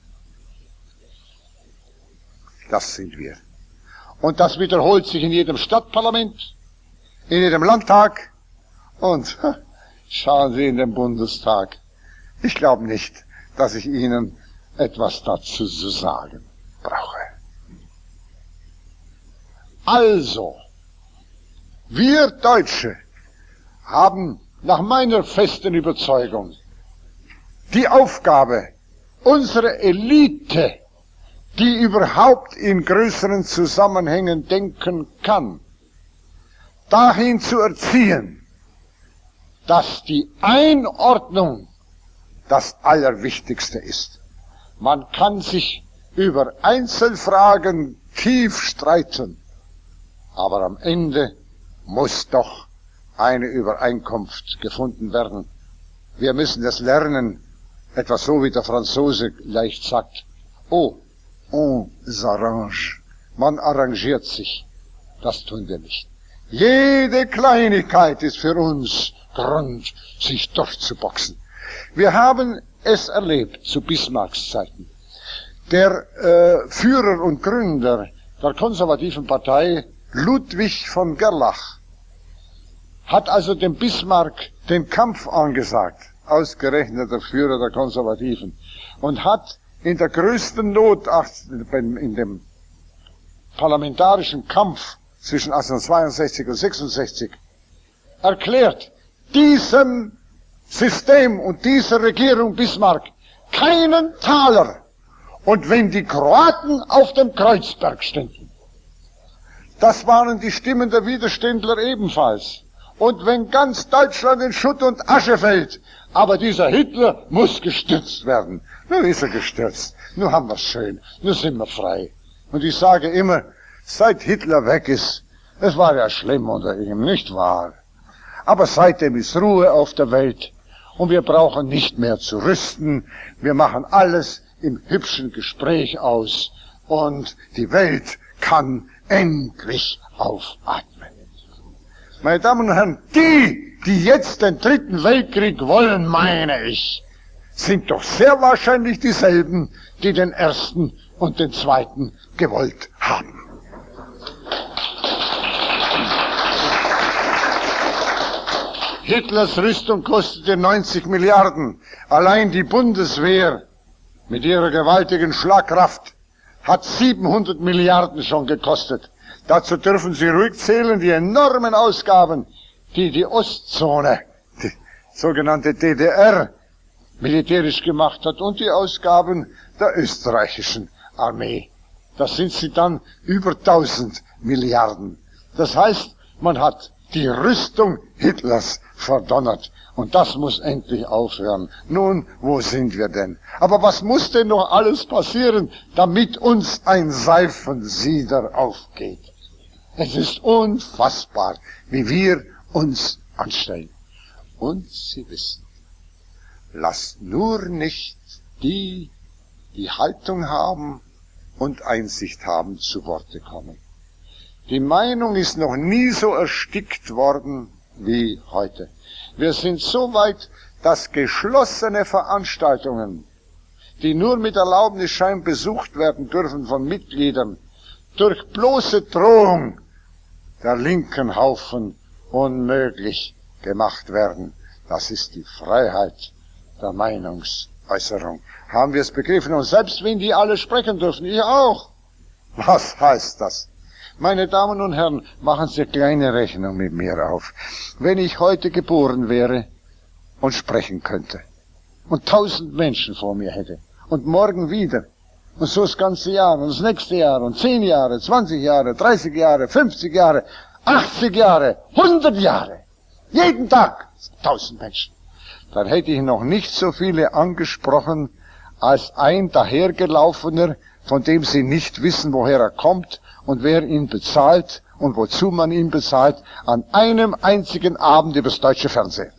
Das sind wir. Und das wiederholt sich in jedem Stadtparlament, in jedem Landtag und schauen Sie in den Bundestag. Ich glaube nicht, dass ich Ihnen etwas dazu zu sagen brauche. Also, wir Deutsche haben nach meiner festen Überzeugung die Aufgabe, unsere Elite, die überhaupt in größeren Zusammenhängen denken kann, dahin zu erziehen, dass die Einordnung das Allerwichtigste ist. Man kann sich über Einzelfragen tief streiten, aber am Ende muss doch eine Übereinkunft gefunden werden. Wir müssen das lernen, etwas so wie der Franzose leicht sagt. Oh, on s'arrange. Man arrangiert sich. Das tun wir nicht. Jede Kleinigkeit ist für uns Grund, sich durchzuboxen. Wir haben es erlebt zu Bismarcks Zeiten. Der Führer und Gründer der konservativen Partei, Ludwig von Gerlach, hat also dem Bismarck den Kampf angesagt, ausgerechnet der Führer der Konservativen, und hat in der größten Not in dem parlamentarischen Kampf zwischen 1862 und 66 erklärt, diesem System und dieser Regierung Bismarck keinen Taler. Und wenn die Kroaten auf dem Kreuzberg ständen, das waren die Stimmen der Widerständler ebenfalls. Und wenn ganz Deutschland in Schutt und Asche fällt, aber dieser Hitler muss gestürzt werden. Nun ist er gestürzt. Nun haben wir's schön. Nun sind wir frei. Und ich sage immer, seit Hitler weg ist, es war ja schlimm unter ihm, nicht wahr? Aber seitdem ist Ruhe auf der Welt und wir brauchen nicht mehr zu rüsten. Wir machen alles im hübschen Gespräch aus und die Welt kann endlich aufatmen. Meine Damen und Herren, die jetzt den Dritten Weltkrieg wollen, meine ich, sind doch sehr wahrscheinlich dieselben, die den Ersten und den Zweiten gewollt haben. Hitlers Rüstung kostete 90 Milliarden. Allein die Bundeswehr mit ihrer gewaltigen Schlagkraft hat 700 Milliarden schon gekostet. Dazu dürfen Sie ruhig zählen die enormen Ausgaben, die die Ostzone, die sogenannte DDR, militärisch gemacht hat, und die Ausgaben der österreichischen Armee. Das sind sie dann über 1000 Milliarden. Das heißt, man hat die Rüstung Hitlers verdonnert. Und das muss endlich aufhören. Nun, wo sind wir denn? Aber was muss denn noch alles passieren, damit uns ein Seifensieder aufgeht? Es ist unfassbar, wie wir uns anstellen. Und Sie wissen, lasst nur nicht die Haltung haben und Einsicht haben, zu Worte kommen. Die Meinung ist noch nie so erstickt worden wie heute. Wir sind so weit, dass geschlossene Veranstaltungen, die nur mit Erlaubnisschein besucht werden dürfen von Mitgliedern, durch bloße Drohung der linken Haufen unmöglich gemacht werden. Das ist die Freiheit der Meinungsäußerung. Haben wir es begriffen? Und selbst wenn die alle sprechen dürfen, ich auch. Was heißt das? Meine Damen und Herren, machen Sie eine kleine Rechnung mit mir auf. Wenn ich heute geboren wäre und sprechen könnte und 1000 Menschen vor mir hätte und morgen wieder und so das ganze Jahr und das nächste Jahr und 10 Jahre, 20 Jahre, 30 Jahre, 50 Jahre, 80 Jahre, 100 Jahre, jeden Tag 1000 Menschen, dann hätte ich noch nicht so viele angesprochen als ein dahergelaufener, von dem Sie nicht wissen, woher er kommt und wer ihn bezahlt und wozu man ihn bezahlt, an einem einzigen Abend übers deutsche Fernsehen.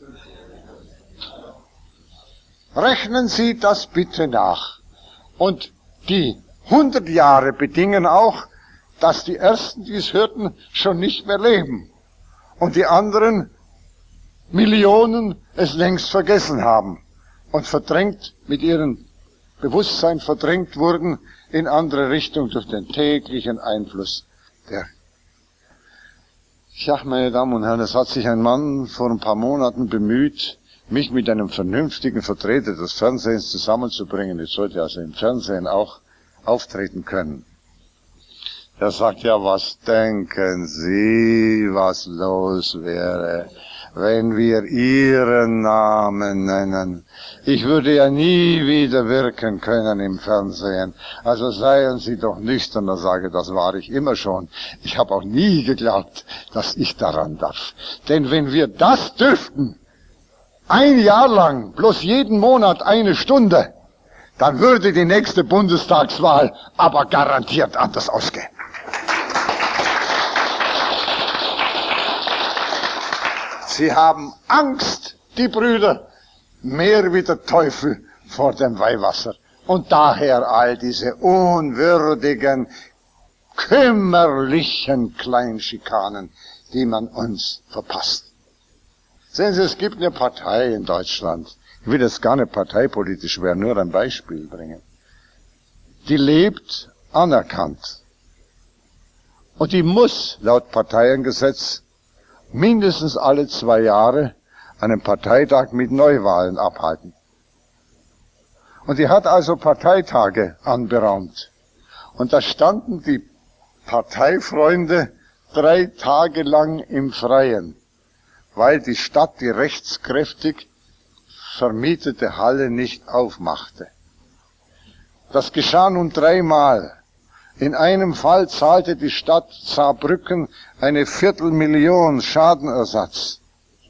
Rechnen Sie das bitte nach. Und die 100 Jahre bedingen auch, dass die Ersten, die es hörten, schon nicht mehr leben. Und die anderen Millionen es längst vergessen haben und verdrängt mit ihrem Bewusstsein verdrängt wurden in andere Richtung durch den täglichen Einfluss der. Ja, meine Damen und Herren, es hat sich ein Mann vor ein paar Monaten bemüht, mich mit einem vernünftigen Vertreter des Fernsehens zusammenzubringen. Ich sollte also im Fernsehen auch auftreten können. Er sagt, ja, was denken Sie, was los wäre, wenn wir Ihren Namen nennen? Ich würde ja nie wieder wirken können im Fernsehen. Also seien Sie doch nüchtern. Da sage, das war ich immer schon. Ich habe auch nie geglaubt, dass ich daran darf. Denn wenn wir das dürften, ein Jahr lang, bloß jeden Monat 1 Stunde, dann würde die nächste Bundestagswahl aber garantiert anders ausgehen. Sie haben Angst, die Brüder, mehr wie der Teufel vor dem Weihwasser. Und daher all diese unwürdigen, kümmerlichen Kleinschikanen, die man uns verpasst. Sehen Sie, es gibt eine Partei in Deutschland. Ich will jetzt gar nicht parteipolitisch werden, nur ein Beispiel bringen. Die lebt anerkannt. Und die muss laut Parteiengesetz mindestens alle 2 Jahre einen Parteitag mit Neuwahlen abhalten. Und die hat also Parteitage anberaumt. Und da standen die Parteifreunde 3 Tage lang im Freien, weil die Stadt die rechtskräftig vermietete Halle nicht aufmachte. Das geschah nun 3-mal. In einem Fall zahlte die Stadt Saarbrücken eine 250.000 Schadenersatz.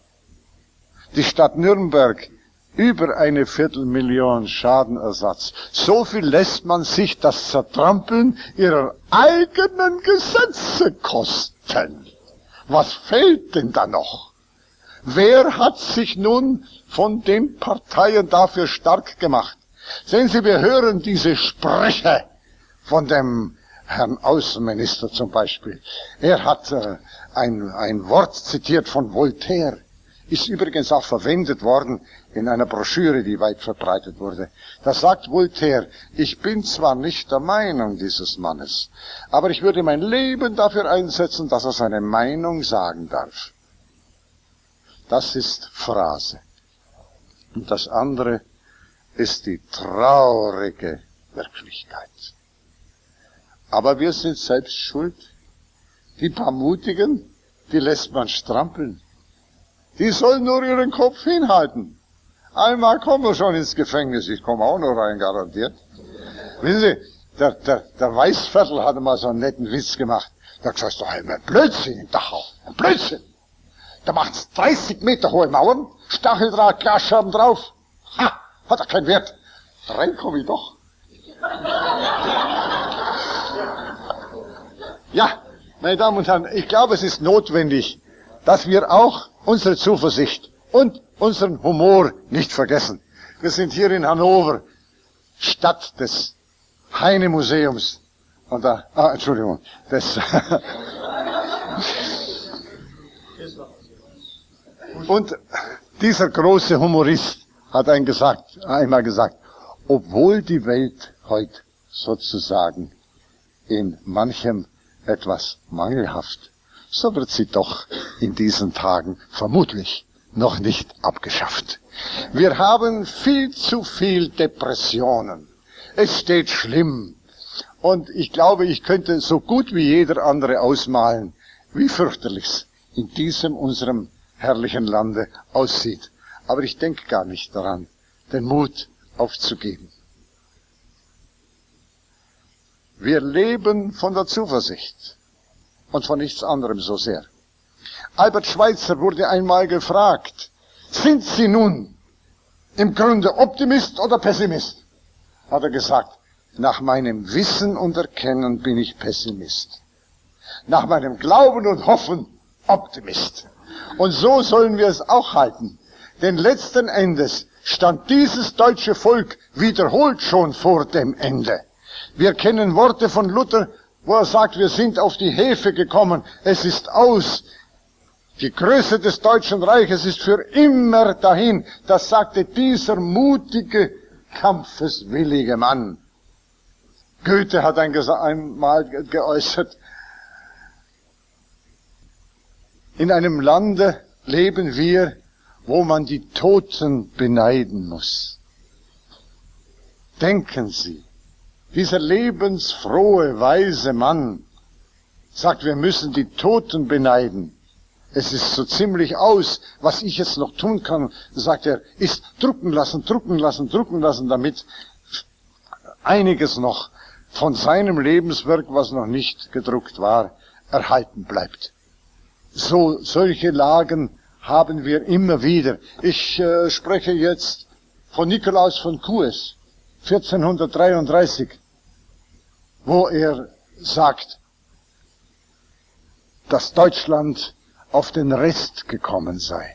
Die Stadt Nürnberg über eine 250.000 Schadenersatz. So viel lässt man sich das Zertrampeln ihrer eigenen Gesetze kosten. Was fehlt denn da noch? Wer hat sich nun von den Parteien dafür stark gemacht? Sehen Sie, wir hören diese Sprüche von dem Herrn Außenminister zum Beispiel. Er hat ein Wort zitiert von Voltaire. Ist übrigens auch verwendet worden in einer Broschüre, die weit verbreitet wurde. Da sagt Voltaire, ich bin zwar nicht der Meinung dieses Mannes, aber ich würde mein Leben dafür einsetzen, dass er seine Meinung sagen darf. Das ist Phrase. Und das andere ist die traurige Wirklichkeit. Aber wir sind selbst schuld. Die paar Mutigen, die lässt man strampeln. Die sollen nur ihren Kopf hinhalten. Einmal kommen wir schon ins Gefängnis. Ich komme auch noch rein, garantiert. Wissen Sie, der Weißviertel hatte mal so einen netten Witz gemacht. Da gesagt, doch ein Blödsinn in Dachau. Ein Blödsinn. Da macht's 30 Meter hohe Mauern, Stacheldraht, Glasscherben drauf. Ha, hat doch keinen Wert. Rein komme ich doch. Ja, meine Damen und Herren, ich glaube, es ist notwendig, dass wir auch unsere Zuversicht und unseren Humor nicht vergessen. Wir sind hier in Hannover, Stadt des Heine-Museums und des und dieser große Humorist hat einmal gesagt, obwohl die Welt heute sozusagen in manchem etwas mangelhaft, so wird sie doch in diesen Tagen vermutlich noch nicht abgeschafft. Wir haben viel zu viel Depressionen. Es steht schlimm. Und ich glaube, ich könnte so gut wie jeder andere ausmalen, wie fürchterlich's in diesem unserem herrlichen Lande aussieht. Aber ich denke gar nicht daran, den Mut aufzugeben. Wir leben von der Zuversicht und von nichts anderem so sehr. Albert Schweitzer wurde einmal gefragt, sind Sie nun im Grunde Optimist oder Pessimist? Hat er gesagt, nach meinem Wissen und Erkennen bin ich Pessimist. Nach meinem Glauben und Hoffen Optimist. Und so sollen wir es auch halten. Denn letzten Endes stand dieses deutsche Volk wiederholt schon vor dem Ende. Wir kennen Worte von Luther, wo er sagt, wir sind auf die Hefe gekommen, es ist aus. Die Größe des Deutschen Reiches ist für immer dahin. Das sagte dieser mutige, kampfeswillige Mann. Goethe hat einmal geäußert, in einem Lande leben wir, wo man die Toten beneiden muss. Denken Sie, dieser lebensfrohe, weise Mann sagt, wir müssen die Toten beneiden. Es ist so ziemlich aus, was ich jetzt noch tun kann, sagt er, ist drucken lassen, damit einiges noch von seinem Lebenswerk, was noch nicht gedruckt war, erhalten bleibt. Solche Lagen haben wir immer wieder. Ich spreche jetzt von Nikolaus von Kues, 1433, wo er sagt, dass Deutschland auf den Rest gekommen sei.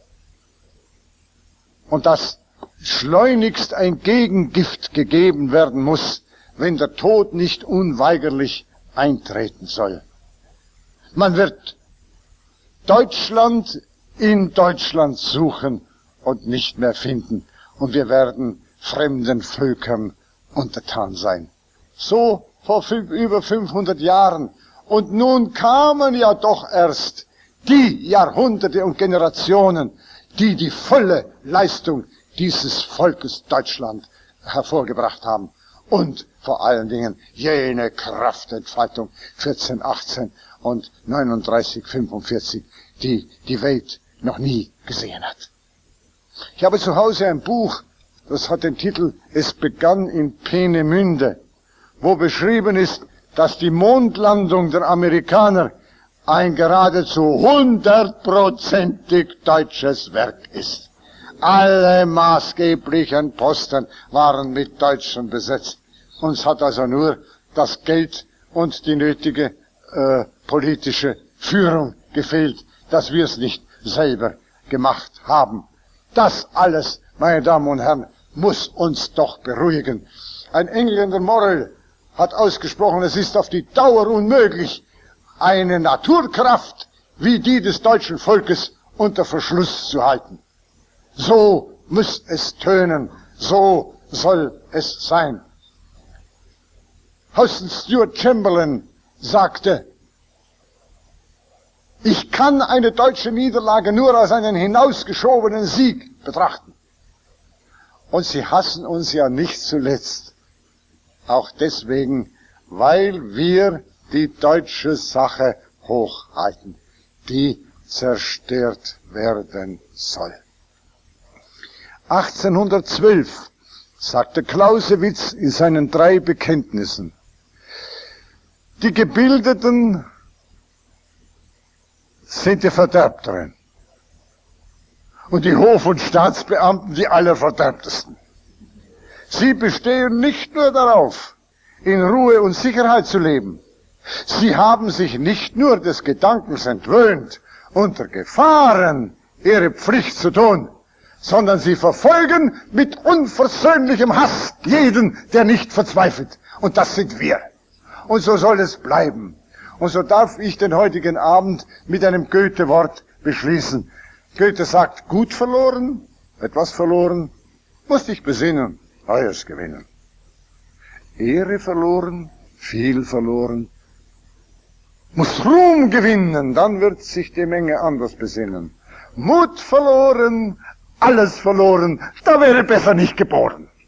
Und dass schleunigst ein Gegengift gegeben werden muss, wenn der Tod nicht unweigerlich eintreten soll. Man wird Deutschland in Deutschland suchen und nicht mehr finden. Und wir werden fremden Völkern untertan sein. So vor über 500 Jahren. Und nun kamen ja doch erst die Jahrhunderte und Generationen, die die volle Leistung dieses Volkes Deutschland hervorgebracht haben. Und vor allen Dingen jene Kraftentfaltung 1418 und 39, 45, die die Welt noch nie gesehen hat. Ich habe zu Hause ein Buch, das hat den Titel Es begann in Peenemünde, wo beschrieben ist, dass die Mondlandung der Amerikaner ein geradezu 100%ig deutsches Werk ist. Alle maßgeblichen Posten waren mit Deutschen besetzt. Uns hat also nur das Geld und die nötige politische Führung gefehlt, dass wir es nicht selber gemacht haben. Das alles, meine Damen und Herren, muss uns doch beruhigen. Ein Engländer Morrell hat ausgesprochen, es ist auf die Dauer unmöglich, eine Naturkraft wie die des deutschen Volkes unter Verschluss zu halten. So muss es tönen, so soll es sein. Houston Stuart Chamberlain sagte, ich kann eine deutsche Niederlage nur als einen hinausgeschobenen Sieg betrachten. Und sie hassen uns ja nicht zuletzt, auch deswegen, weil wir die deutsche Sache hochhalten, die zerstört werden soll. 1812 sagte Clausewitz in seinen 3 Bekenntnissen, die Gebildeten sind die Verderbteren und die Hof- und Staatsbeamten die Allerverderbtesten. Sie bestehen nicht nur darauf, in Ruhe und Sicherheit zu leben. Sie haben sich nicht nur des Gedankens entwöhnt, unter Gefahren ihre Pflicht zu tun, sondern sie verfolgen mit unversöhnlichem Hass jeden, der nicht verzweifelt. Und das sind wir. Und so soll es bleiben. Und so darf ich den heutigen Abend mit einem Goethe-Wort beschließen. Goethe sagt, gut verloren, etwas verloren, musst dich besinnen, Neues gewinnen. Ehre verloren, viel verloren, muss Ruhm gewinnen, dann wird sich die Menge anders besinnen. Mut verloren, alles verloren, da wäre besser nicht geboren.